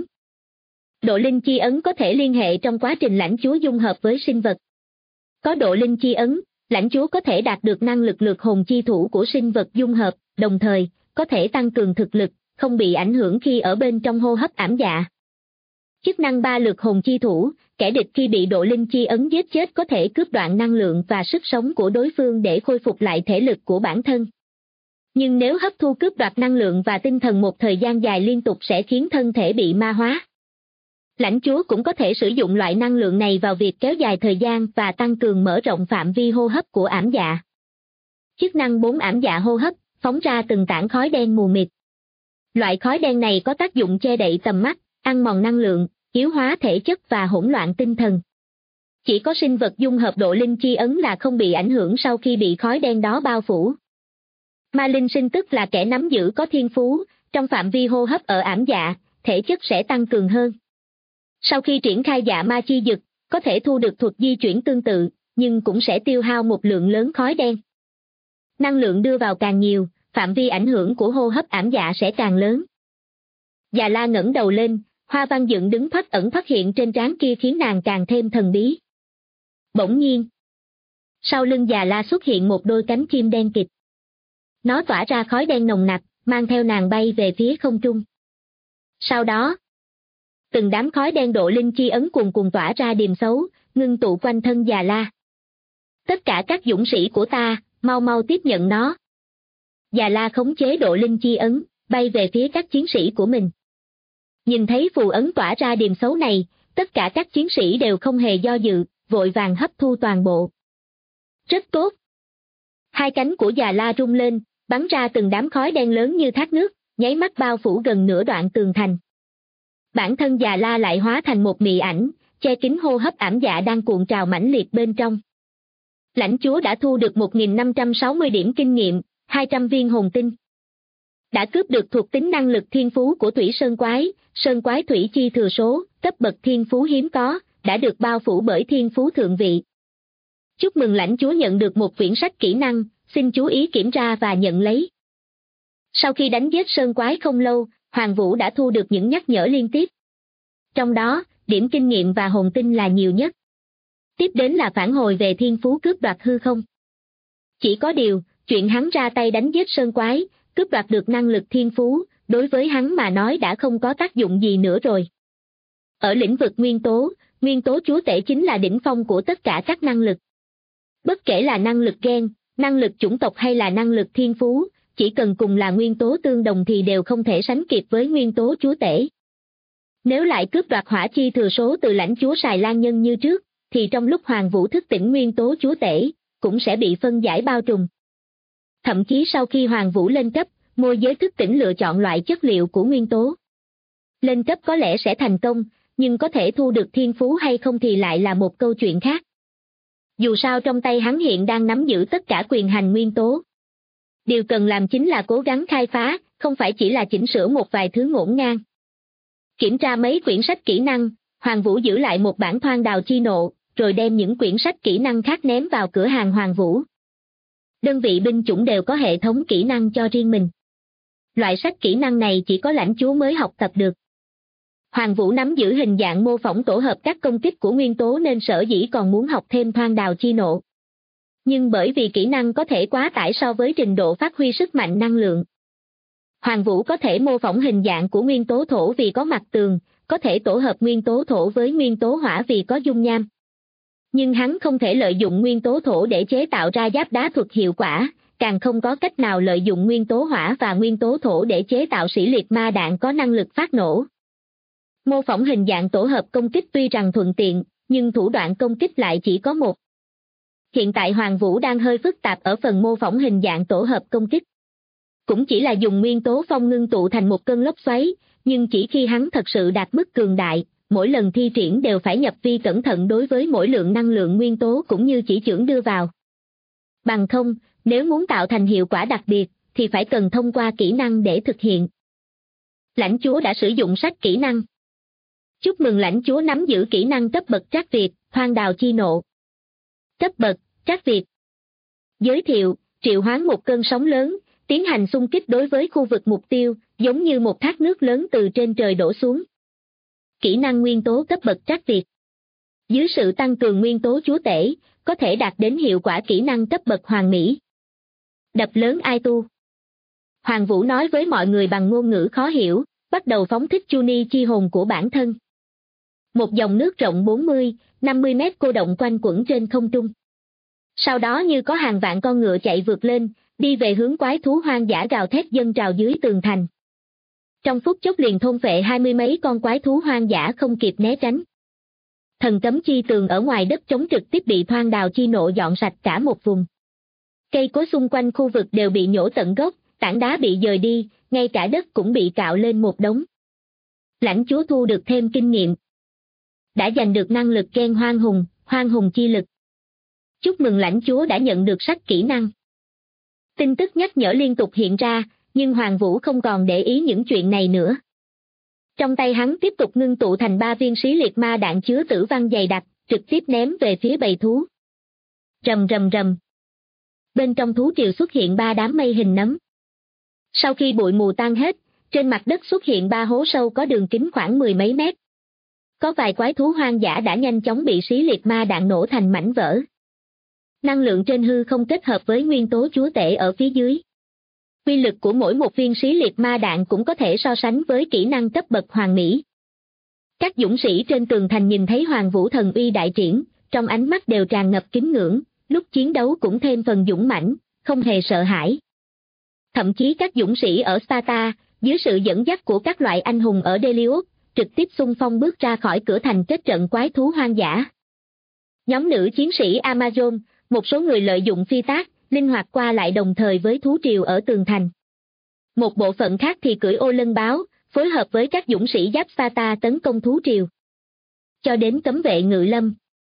Độ linh chi ấn có thể liên hệ trong quá trình lãnh chúa dung hợp với sinh vật. Có độ linh chi ấn, lãnh chúa có thể đạt được năng lực lược hồn chi thủ của sinh vật dung hợp, đồng thời, có thể tăng cường thực lực, không bị ảnh hưởng khi ở bên trong hô hấp ảm dạ. Chức năng 3 lược hồn chi thủ, kẻ địch khi bị độ linh chi ấn giết chết có thể cướp đoạn năng lượng và sức sống của đối phương để khôi phục lại thể lực của bản thân. Nhưng nếu hấp thu cướp đoạt năng lượng và tinh thần một thời gian dài liên tục sẽ khiến thân thể bị ma hóa. Lãnh chúa cũng có thể sử dụng loại năng lượng này vào việc kéo dài thời gian và tăng cường mở rộng phạm vi hô hấp của ảm dạ. Chức năng 4 ảm dạ hô hấp, phóng ra từng tảng khói đen mù mịt. Loại khói đen này có tác dụng che đậy tầm mắt, ăn mòn năng lượng, yếu hóa thể chất và hỗn loạn tinh thần. Chỉ có sinh vật dung hợp độ linh chi ấn là không bị ảnh hưởng sau khi bị khói đen đó bao phủ. Ma linh sinh tức là kẻ nắm giữ có thiên phú, trong phạm vi hô hấp ở ảm dạ, thể chất sẽ tăng cường hơn. Sau khi triển khai dạ ma chi dực, có thể thu được thuật di chuyển tương tự, nhưng cũng sẽ tiêu hao một lượng lớn khói đen. Năng lượng đưa vào càng nhiều, phạm vi ảnh hưởng của hô hấp ảm dạ sẽ càng lớn. Già La ngẩng đầu lên, hoa văn dựng đứng thoắt ẩn thoắt hiện trên trán kia khiến nàng càng thêm thần bí. Bỗng nhiên, sau lưng Già La xuất hiện một đôi cánh chim đen kịt. Nó tỏa ra khói đen nồng nặc, mang theo nàng bay về phía không trung. Sau đó, từng đám khói đen độ linh chi ấn cuồn cuộn tỏa ra điềm xấu, ngưng tụ quanh thân Già La. Tất cả các dũng sĩ của ta, mau mau tiếp nhận nó. Già La khống chế độ linh chi ấn, bay về phía các chiến sĩ của mình. Nhìn thấy phù ấn tỏa ra điềm xấu này, tất cả các chiến sĩ đều không hề do dự, vội vàng hấp thu toàn bộ. Rất tốt. Hai cánh của Già La rung lên, bắn ra từng đám khói đen lớn như thác nước, nháy mắt bao phủ gần nửa đoạn tường thành. Bản thân Già La lại hóa thành một mị ảnh, che kín hô hấp ảm dạ đang cuộn trào mãnh liệt bên trong. Lãnh chúa đã thu được 1560 điểm kinh nghiệm, 200 viên hồn tinh. Đã cướp được thuộc tính năng lực thiên phú của Thủy Sơn Quái Thủy Chi thừa số, cấp bậc thiên phú hiếm có, đã được bao phủ bởi thiên phú thượng vị. Chúc mừng lãnh chúa nhận được một quyển sách kỹ năng, xin chú ý kiểm tra và nhận lấy. Sau khi đánh giết Sơn Quái không lâu, Hoàng Vũ đã thu được những nhắc nhở liên tiếp. Trong đó, điểm kinh nghiệm và hồn tinh là nhiều nhất. Tiếp đến là phản hồi về thiên phú cướp đoạt hư không. Chỉ có điều, chuyện hắn ra tay đánh giết Sơn Quái, cướp đoạt được năng lực thiên phú, đối với hắn mà nói đã không có tác dụng gì nữa rồi. Ở lĩnh vực nguyên tố chúa tể chính là đỉnh phong của tất cả các năng lực. Bất kể là năng lực gen, năng lực chủng tộc hay là năng lực thiên phú, chỉ cần cùng là nguyên tố tương đồng thì đều không thể sánh kịp với nguyên tố chúa tể. Nếu lại cướp đoạt hỏa chi thừa số từ lãnh chúa Sài Lan Nhân như trước, thì trong lúc Hoàng Vũ thức tỉnh nguyên tố chúa tể, cũng sẽ bị phân giải bao trùm. Thậm chí sau khi Hoàng Vũ lên cấp, môi giới thức tỉnh lựa chọn loại chất liệu của nguyên tố. Lên cấp có lẽ sẽ thành công, nhưng có thể thu được thiên phú hay không thì lại là một câu chuyện khác. Dù sao trong tay hắn hiện đang nắm giữ tất cả quyền hành nguyên tố. Điều cần làm chính là cố gắng khai phá, không phải chỉ là chỉnh sửa một vài thứ ngổn ngang. Kiểm tra mấy quyển sách kỹ năng, Hoàng Vũ giữ lại một bản Thoang Đào Chi Nộ, rồi đem những quyển sách kỹ năng khác ném vào cửa hàng Hoàng Vũ. Đơn vị binh chủng đều có hệ thống kỹ năng cho riêng mình. Loại sách kỹ năng này chỉ có lãnh chúa mới học tập được. Hoàng Vũ nắm giữ hình dạng mô phỏng tổ hợp các công kích của nguyên tố nên sở dĩ còn muốn học thêm Thoang Đào Chi Nộ. Nhưng bởi vì kỹ năng có thể quá tải so với trình độ phát huy sức mạnh năng lượng. Hoàng Vũ có thể mô phỏng hình dạng của nguyên tố thổ vì có mặt tường, có thể tổ hợp nguyên tố thổ với nguyên tố hỏa vì có dung nham. Nhưng hắn không thể lợi dụng nguyên tố thổ để chế tạo ra giáp đá thuật hiệu quả, càng không có cách nào lợi dụng nguyên tố hỏa và nguyên tố thổ để chế tạo sĩ liệt ma đạn có năng lực phát nổ. Mô phỏng hình dạng tổ hợp công kích tuy rằng thuận tiện, nhưng thủ đoạn công kích lại chỉ có một. Hiện tại Hoàng Vũ đang hơi phức tạp ở phần mô phỏng hình dạng tổ hợp công kích. Cũng chỉ là dùng nguyên tố phong ngưng tụ thành một cơn lốc xoáy, nhưng chỉ khi hắn thật sự đạt mức cường đại, mỗi lần thi triển đều phải nhập vi cẩn thận đối với mỗi lượng năng lượng nguyên tố cũng như chỉ chưởng đưa vào. Bằng không, nếu muốn tạo thành hiệu quả đặc biệt, thì phải cần thông qua kỹ năng để thực hiện. Lãnh chúa đã sử dụng sách kỹ năng. Chúc mừng lãnh chúa nắm giữ kỹ năng cấp bậc trắc Việt, Thoang Đào Chi Nộ. Cấp bậc, trắc Việt. Giới thiệu, triệu hoán một cơn sóng lớn, tiến hành xung kích đối với khu vực mục tiêu, giống như một thác nước lớn từ trên trời đổ xuống. Kỹ năng nguyên tố cấp bậc trắc việt. Dưới sự tăng cường nguyên tố chúa tể, có thể đạt đến hiệu quả kỹ năng cấp bậc hoàn mỹ. Đập lớn ai tu. Hoàng Vũ nói với mọi người bằng ngôn ngữ khó hiểu, bắt đầu phóng thích Chuni chi hồn của bản thân. Một dòng nước rộng 40-50 mét cô động quanh quẩn trên không trung. Sau đó như có hàng vạn con ngựa chạy vượt lên, đi về hướng quái thú hoang dã gào thét dâng trào dưới tường thành. Trong phút chốc liền thôn phệ 20 mấy con quái thú hoang dã không kịp né tránh. Thần cấm chi tường ở ngoài đất trống trực tiếp bị Thoan Đào chi nộ dọn sạch cả một vùng. Cây cối xung quanh khu vực đều bị nhổ tận gốc, tảng đá bị dời đi, ngay cả đất cũng bị cạo lên một đống. Lãnh chúa thu được thêm kinh nghiệm. Đã giành được năng lực gen hoang hùng chi lực. Chúc mừng lãnh chúa đã nhận được sách kỹ năng. Tin tức nhắc nhở liên tục hiện ra, nhưng Hoàng Vũ không còn để ý những chuyện này nữa. Trong tay hắn tiếp tục ngưng tụ thành 3 viên xí liệt ma đạn chứa tử văn dày đặc, trực tiếp ném về phía bầy thú. Rầm rầm rầm. Bên trong thú triều xuất hiện 3 đám mây hình nấm. Sau khi bụi mù tan hết, trên mặt đất xuất hiện 3 hố sâu có đường kính khoảng 10 mấy mét. Có vài quái thú hoang dã đã nhanh chóng bị xí liệt ma đạn nổ thành mảnh vỡ. Năng lượng trên hư không kết hợp với nguyên tố chúa tể ở phía dưới. Uy lực của mỗi một viên xí liệt ma đạn cũng có thể so sánh với kỹ năng cấp bậc hoàn mỹ. Các dũng sĩ trên tường thành nhìn thấy Hoàng Vũ thần uy đại triển, trong ánh mắt đều tràn ngập kính ngưỡng, lúc chiến đấu cũng thêm phần dũng mãnh, không hề sợ hãi. Thậm chí các dũng sĩ ở Sparta, dưới sự dẫn dắt của các loại anh hùng ở Delius, trực tiếp xung phong bước ra khỏi cửa thành kết trận quái thú hoang dã. Nhóm nữ chiến sĩ Amazon, một số người lợi dụng phi tác, linh hoạt qua lại đồng thời với thú triều ở tường thành. Một bộ phận khác thì cưỡi ô lân báo, phối hợp với các dũng sĩ giáp Sparta tấn công thú triều. Cho đến cấm vệ ngự lâm.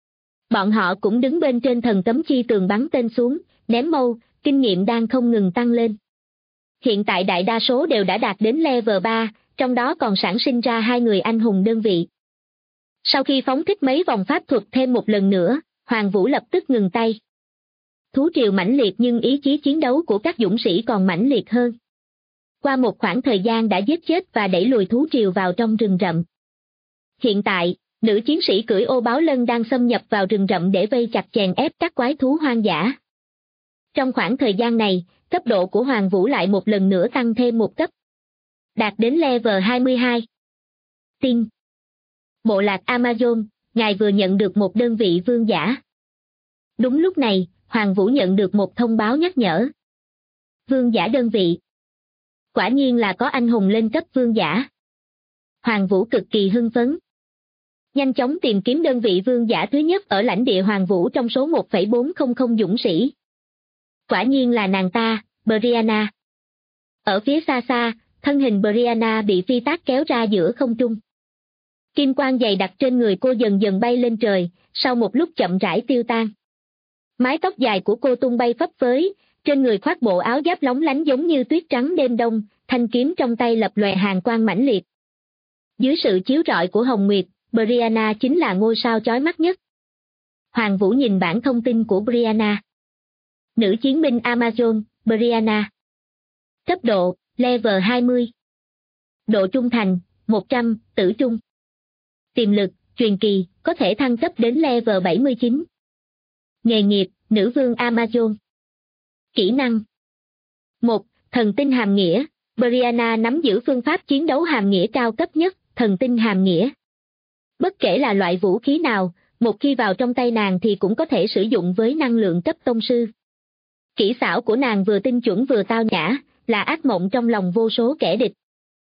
Bọn họ cũng đứng bên trên thần cấm chi tường bắn tên xuống, ném mâu, kinh nghiệm đang không ngừng tăng lên. Hiện tại đại đa số đều đã đạt đến level 3, trong đó còn sản sinh ra 2 người anh hùng đơn vị. Sau khi phóng thích mấy vòng pháp thuật thêm một lần nữa, Hoàng Vũ lập tức ngừng tay. Thú triều mãnh liệt nhưng ý chí chiến đấu của các dũng sĩ còn mãnh liệt hơn. Qua một khoảng thời gian đã giết chết và đẩy lùi thú triều vào trong rừng rậm. Hiện tại, nữ chiến sĩ cưỡi ô báo lân đang xâm nhập vào rừng rậm để vây chặt chèn ép các quái thú hoang dã. Trong khoảng thời gian này, cấp độ của Hoàng Vũ lại một lần nữa tăng thêm một cấp. Đạt đến level 22. Tin. Bộ lạc Amazon, ngài vừa nhận được một đơn vị vương giả. Đúng lúc này, Hoàng Vũ nhận được một thông báo nhắc nhở. Vương giả đơn vị. Quả nhiên là có anh hùng lên cấp vương giả. Hoàng Vũ cực kỳ hưng phấn. Nhanh chóng tìm kiếm đơn vị vương giả thứ nhất ở lãnh địa Hoàng Vũ trong số 1,400 dũng sĩ. Quả nhiên là nàng ta, Brianna. Ở phía xa xa, thân hình Brianna bị phi tác kéo ra giữa không trung. Kim quang dày đặc trên người cô dần dần bay lên trời, sau một lúc chậm rãi tiêu tan. Mái tóc dài của cô tung bay phấp phới, trên người khoác bộ áo giáp lóng lánh giống như tuyết trắng đêm đông, thanh kiếm trong tay lập lòe hàn quang mãnh liệt. Dưới sự chiếu rọi của Hồng Nguyệt, Brianna chính là ngôi sao chói mắt nhất. Hoàng Vũ nhìn bảng thông tin của Brianna. Nữ chiến binh Amazon, Brianna. Cấp độ, level 20. Độ trung thành, 100, tử trung. Tiềm lực, truyền kỳ, có thể thăng cấp đến level 79. Nghề nghiệp, nữ vương Amazon. Kỹ năng 1. Thần tinh hàm nghĩa. Brianna nắm giữ phương pháp chiến đấu hàm nghĩa cao cấp nhất, thần tinh hàm nghĩa. Bất kể là loại vũ khí nào, một khi vào trong tay nàng thì cũng có thể sử dụng với năng lượng cấp tông sư. Kỹ xảo của nàng vừa tinh chuẩn vừa tao nhã, là ác mộng trong lòng vô số kẻ địch.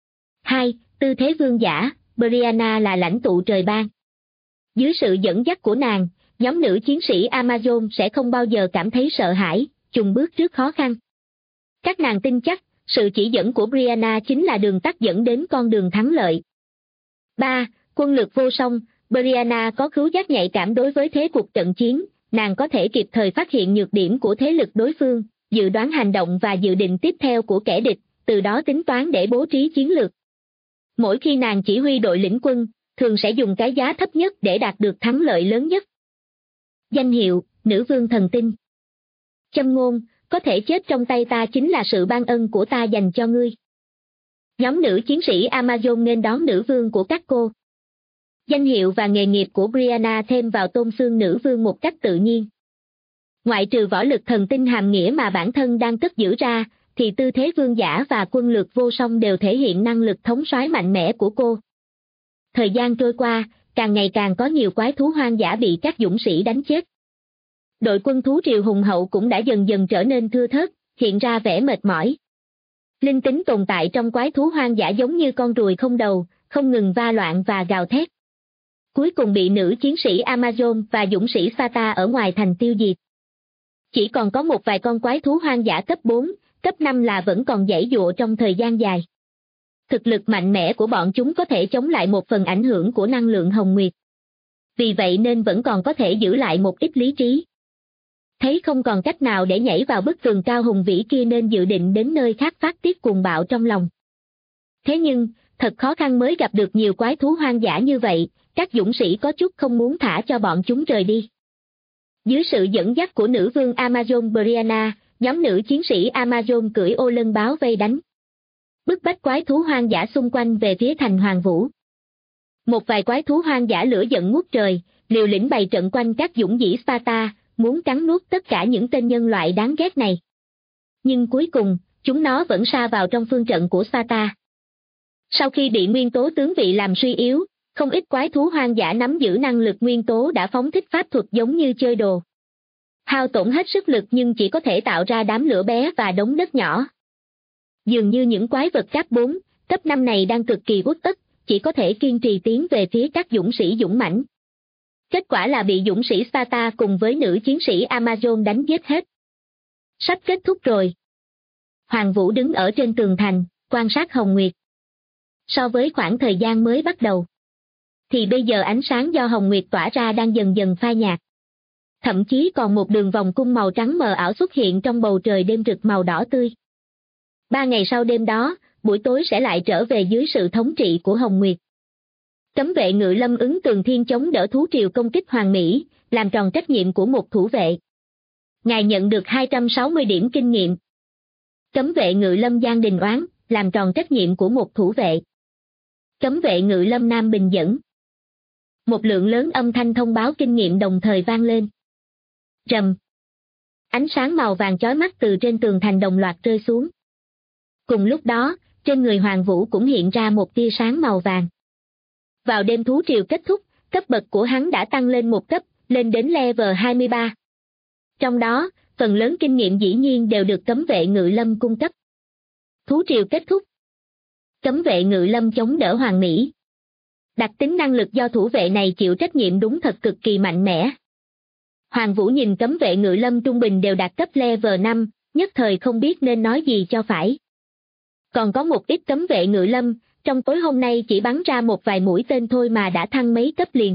2. Tư thế vương giả. Brianna là lãnh tụ trời ban. Dưới sự dẫn dắt của nàng, nhóm nữ chiến sĩ Amazon sẽ không bao giờ cảm thấy sợ hãi, chùng bước trước khó khăn. Các nàng tin chắc, sự chỉ dẫn của Brianna chính là đường tắt dẫn đến con đường thắng lợi. 3. Quân lực vô song. Brianna có khứu giác nhạy cảm đối với thế cuộc trận chiến, nàng có thể kịp thời phát hiện nhược điểm của thế lực đối phương, dự đoán hành động và dự định tiếp theo của kẻ địch, từ đó tính toán để bố trí chiến lược. Mỗi khi nàng chỉ huy đội lĩnh quân, thường sẽ dùng cái giá thấp nhất để đạt được thắng lợi lớn nhất. Danh hiệu, nữ vương thần tinh. Châm ngôn, có thể chết trong tay ta chính là sự ban ân của ta dành cho ngươi. Nhóm nữ chiến sĩ Amazon nên đón nữ vương của các cô. Danh hiệu và nghề nghiệp của Brianna thêm vào tôn xưng nữ vương một cách tự nhiên. Ngoại trừ võ lực thần tinh hàm nghĩa mà bản thân đang cất giữ ra, thì tư thế vương giả và quân lược vô song đều thể hiện năng lực thống soái mạnh mẽ của cô. Thời gian trôi qua, càng ngày càng có nhiều quái thú hoang dã bị các dũng sĩ đánh chết. Đội quân thú triều hùng hậu cũng đã dần dần trở nên thưa thớt, hiện ra vẻ mệt mỏi. Linh tính tồn tại trong quái thú hoang dã giống như con ruồi không đầu, không ngừng va loạn và gào thét. Cuối cùng bị nữ chiến sĩ Amazon và dũng sĩ Sparta ở ngoài thành tiêu diệt. Chỉ còn có một vài con quái thú hoang dã cấp 4, cấp 5 là vẫn còn giãy giụa trong thời gian dài. Thực lực mạnh mẽ của bọn chúng có thể chống lại một phần ảnh hưởng của năng lượng hồng nguyệt. Vì vậy nên vẫn còn có thể giữ lại một ít lý trí. Thấy không còn cách nào để nhảy vào bức tường cao hùng vĩ kia nên dự định đến nơi khác phát tiết cuồng bạo trong lòng. Thế nhưng, thật khó khăn mới gặp được nhiều quái thú hoang dã như vậy, các dũng sĩ có chút không muốn thả cho bọn chúng rời đi. Dưới sự dẫn dắt của nữ vương Amazon Brianna, nhóm nữ chiến sĩ Amazon cưỡi ô lân báo vây đánh. Bức bách quái thú hoang dã xung quanh về phía thành Hoàng Vũ. Một vài quái thú hoang dã lửa giận ngút trời, liều lĩnh bày trận quanh các dũng sĩ Sparta, muốn cắn nuốt tất cả những tên nhân loại đáng ghét này. Nhưng cuối cùng, chúng nó vẫn sa vào trong phương trận của Sparta. Sau khi bị nguyên tố tướng vị làm suy yếu, không ít quái thú hoang dã nắm giữ năng lực nguyên tố đã phóng thích pháp thuật giống như chơi đồ. Hao tổn hết sức lực nhưng chỉ có thể tạo ra đám lửa bé và đống đất nhỏ. Dường như những quái vật cấp 4, cấp 5 này đang cực kỳ uất ức, chỉ có thể kiên trì tiến về phía các dũng sĩ dũng mãnh. Kết quả là bị dũng sĩ Sparta cùng với nữ chiến sĩ Amazon đánh giết hết. Sắp kết thúc rồi. Hoàng Vũ đứng ở trên tường thành, quan sát Hồng Nguyệt. So với khoảng thời gian mới bắt đầu, thì bây giờ ánh sáng do Hồng Nguyệt tỏa ra đang dần dần phai nhạt. Thậm chí còn một đường vòng cung màu trắng mờ ảo xuất hiện trong bầu trời đêm rực màu đỏ tươi. 3 ngày sau đêm đó, buổi tối sẽ lại trở về dưới sự thống trị của Hồng Nguyệt. Cấm vệ Ngự Lâm ứng Tường Thiên chống đỡ thú triều công kích Hoàng Mỹ, làm tròn trách nhiệm của một thủ vệ. Ngài nhận được 260 điểm kinh nghiệm. Cấm vệ Ngự Lâm Giang Đình Oán, làm tròn trách nhiệm của một thủ vệ. Cấm vệ Ngự Lâm Nam Bình dẫn. Một lượng lớn âm thanh thông báo kinh nghiệm đồng thời vang lên. Rầm. Ánh sáng màu vàng chói mắt từ trên tường thành đồng loạt rơi xuống. Cùng lúc đó, trên người Hoàng Vũ cũng hiện ra một tia sáng màu vàng. Vào đêm thú triều kết thúc, cấp bậc của hắn đã tăng lên một cấp, lên đến level 23. Trong đó, phần lớn kinh nghiệm dĩ nhiên đều được cấm vệ Ngự Lâm cung cấp. Thú triều kết thúc. Cấm vệ Ngự Lâm chống đỡ Hoàng Mỹ. Đặc tính năng lực do thủ vệ này chịu trách nhiệm đúng thật cực kỳ mạnh mẽ. Hoàng Vũ nhìn cấm vệ Ngự Lâm trung bình đều đạt cấp level 5, nhất thời không biết nên nói gì cho phải. Còn có một ít cấm vệ Ngự Lâm, trong tối hôm nay chỉ bắn ra một vài mũi tên thôi mà đã thăng mấy cấp liền.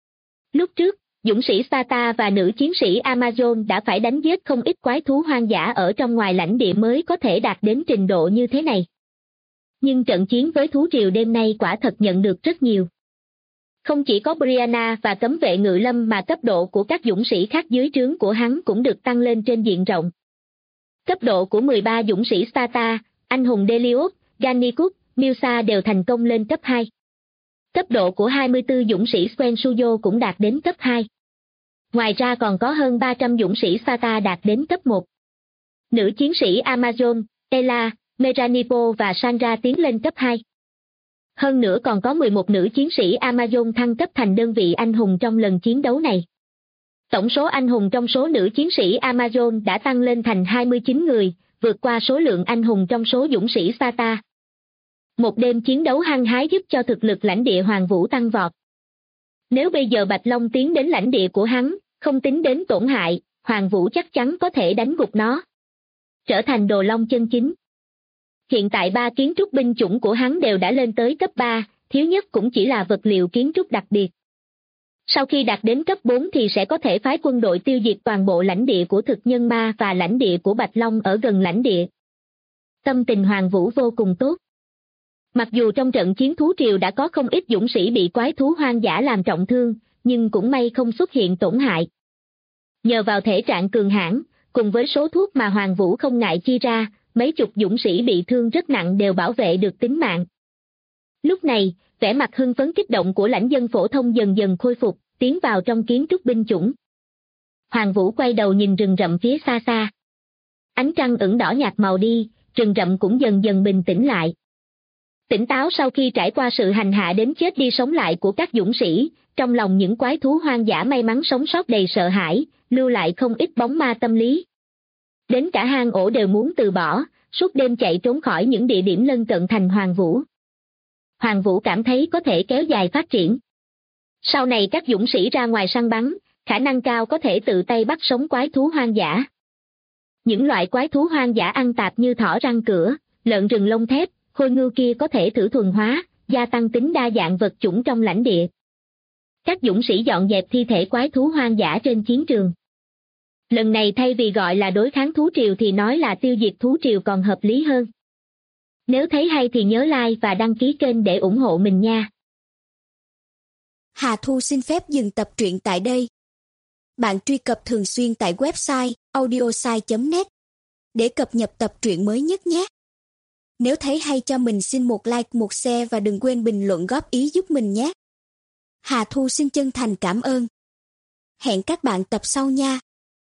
Lúc trước, dũng sĩ Sparta và nữ chiến sĩ Amazon đã phải đánh giết không ít quái thú hoang dã ở trong ngoài lãnh địa mới có thể đạt đến trình độ như thế này. Nhưng trận chiến với thú triều đêm nay quả thật nhận được rất nhiều. Không chỉ có Brianna và cấm vệ Ngự Lâm mà cấp độ của các dũng sĩ khác dưới trướng của hắn cũng được tăng lên trên diện rộng. Cấp độ của 13 dũng sĩ Sparta, anh hùng Delius, Gannicus, Musa đều thành công lên cấp 2. Cấp độ của 24 dũng sĩ Squensuyo cũng đạt đến cấp 2. Ngoài ra còn có hơn 300 dũng sĩ Sparta đạt đến cấp 1. Nữ chiến sĩ Amazon, Ella, Meranipo và Sandra tiến lên cấp 2. Hơn nữa còn có 11 nữ chiến sĩ Amazon thăng cấp thành đơn vị anh hùng trong lần chiến đấu này. Tổng số anh hùng trong số nữ chiến sĩ Amazon đã tăng lên thành 29 người, vượt qua số lượng anh hùng trong số dũng sĩ Sparta. Một đêm chiến đấu hăng hái giúp cho thực lực lãnh địa Hoàng Vũ tăng vọt. Nếu bây giờ Bạch Long tiến đến lãnh địa của hắn, không tính đến tổn hại, Hoàng Vũ chắc chắn có thể đánh gục nó. Trở thành đồ long chân chính. Hiện tại 3 kiến trúc binh chủng của hắn đều đã lên tới cấp 3, thiếu nhất cũng chỉ là vật liệu kiến trúc đặc biệt. Sau khi đạt đến cấp 4 thì sẽ có thể phái quân đội tiêu diệt toàn bộ lãnh địa của thực nhân ma và lãnh địa của Bạch Long ở gần lãnh địa. Tâm tình Hoàng Vũ vô cùng tốt. Mặc dù trong trận chiến thú triều đã có không ít dũng sĩ bị quái thú hoang dã làm trọng thương, nhưng cũng may không xuất hiện tổn hại. Nhờ vào thể trạng cường hãn, cùng với số thuốc mà Hoàng Vũ không ngại chi ra, mấy chục dũng sĩ bị thương rất nặng đều bảo vệ được tính mạng. Lúc này, vẻ mặt hưng phấn kích động của lãnh dân phổ thông dần dần khôi phục, tiến vào trong kiến trúc binh chủng. Hoàng Vũ quay đầu nhìn rừng rậm phía xa xa. Ánh trăng ửng đỏ nhạt màu đi, rừng rậm cũng dần dần bình tĩnh lại. Tỉnh táo sau khi trải qua sự hành hạ đến chết đi sống lại của các dũng sĩ, trong lòng những quái thú hoang dã may mắn sống sót đầy sợ hãi, lưu lại không ít bóng ma tâm lý. Đến cả hang ổ đều muốn từ bỏ, suốt đêm chạy trốn khỏi những địa điểm lân cận thành Hoàng Vũ. Hoàng Vũ cảm thấy có thể kéo dài phát triển. Sau này các dũng sĩ ra ngoài săn bắn, khả năng cao có thể tự tay bắt sống quái thú hoang dã. Những loại quái thú hoang dã ăn tạp như thỏ răng cửa, lợn rừng lông thép, khôi ngưu kia có thể thử thuần hóa, gia tăng tính đa dạng vật chủng trong lãnh địa. Các dũng sĩ dọn dẹp thi thể quái thú hoang dã trên chiến trường. Lần này thay vì gọi là đối kháng thú triều thì nói là tiêu diệt thú triều còn hợp lý hơn. Nếu thấy hay thì nhớ like và đăng ký kênh để ủng hộ mình nha. Hà Thu xin phép dừng tập truyện tại đây. Bạn truy cập thường xuyên tại website audiosai.net để cập nhật tập truyện mới nhất nhé. Nếu thấy hay cho mình xin một like, một share và đừng quên bình luận góp ý giúp mình nhé. Hà Thu xin chân thành cảm ơn. Hẹn các bạn tập sau nha.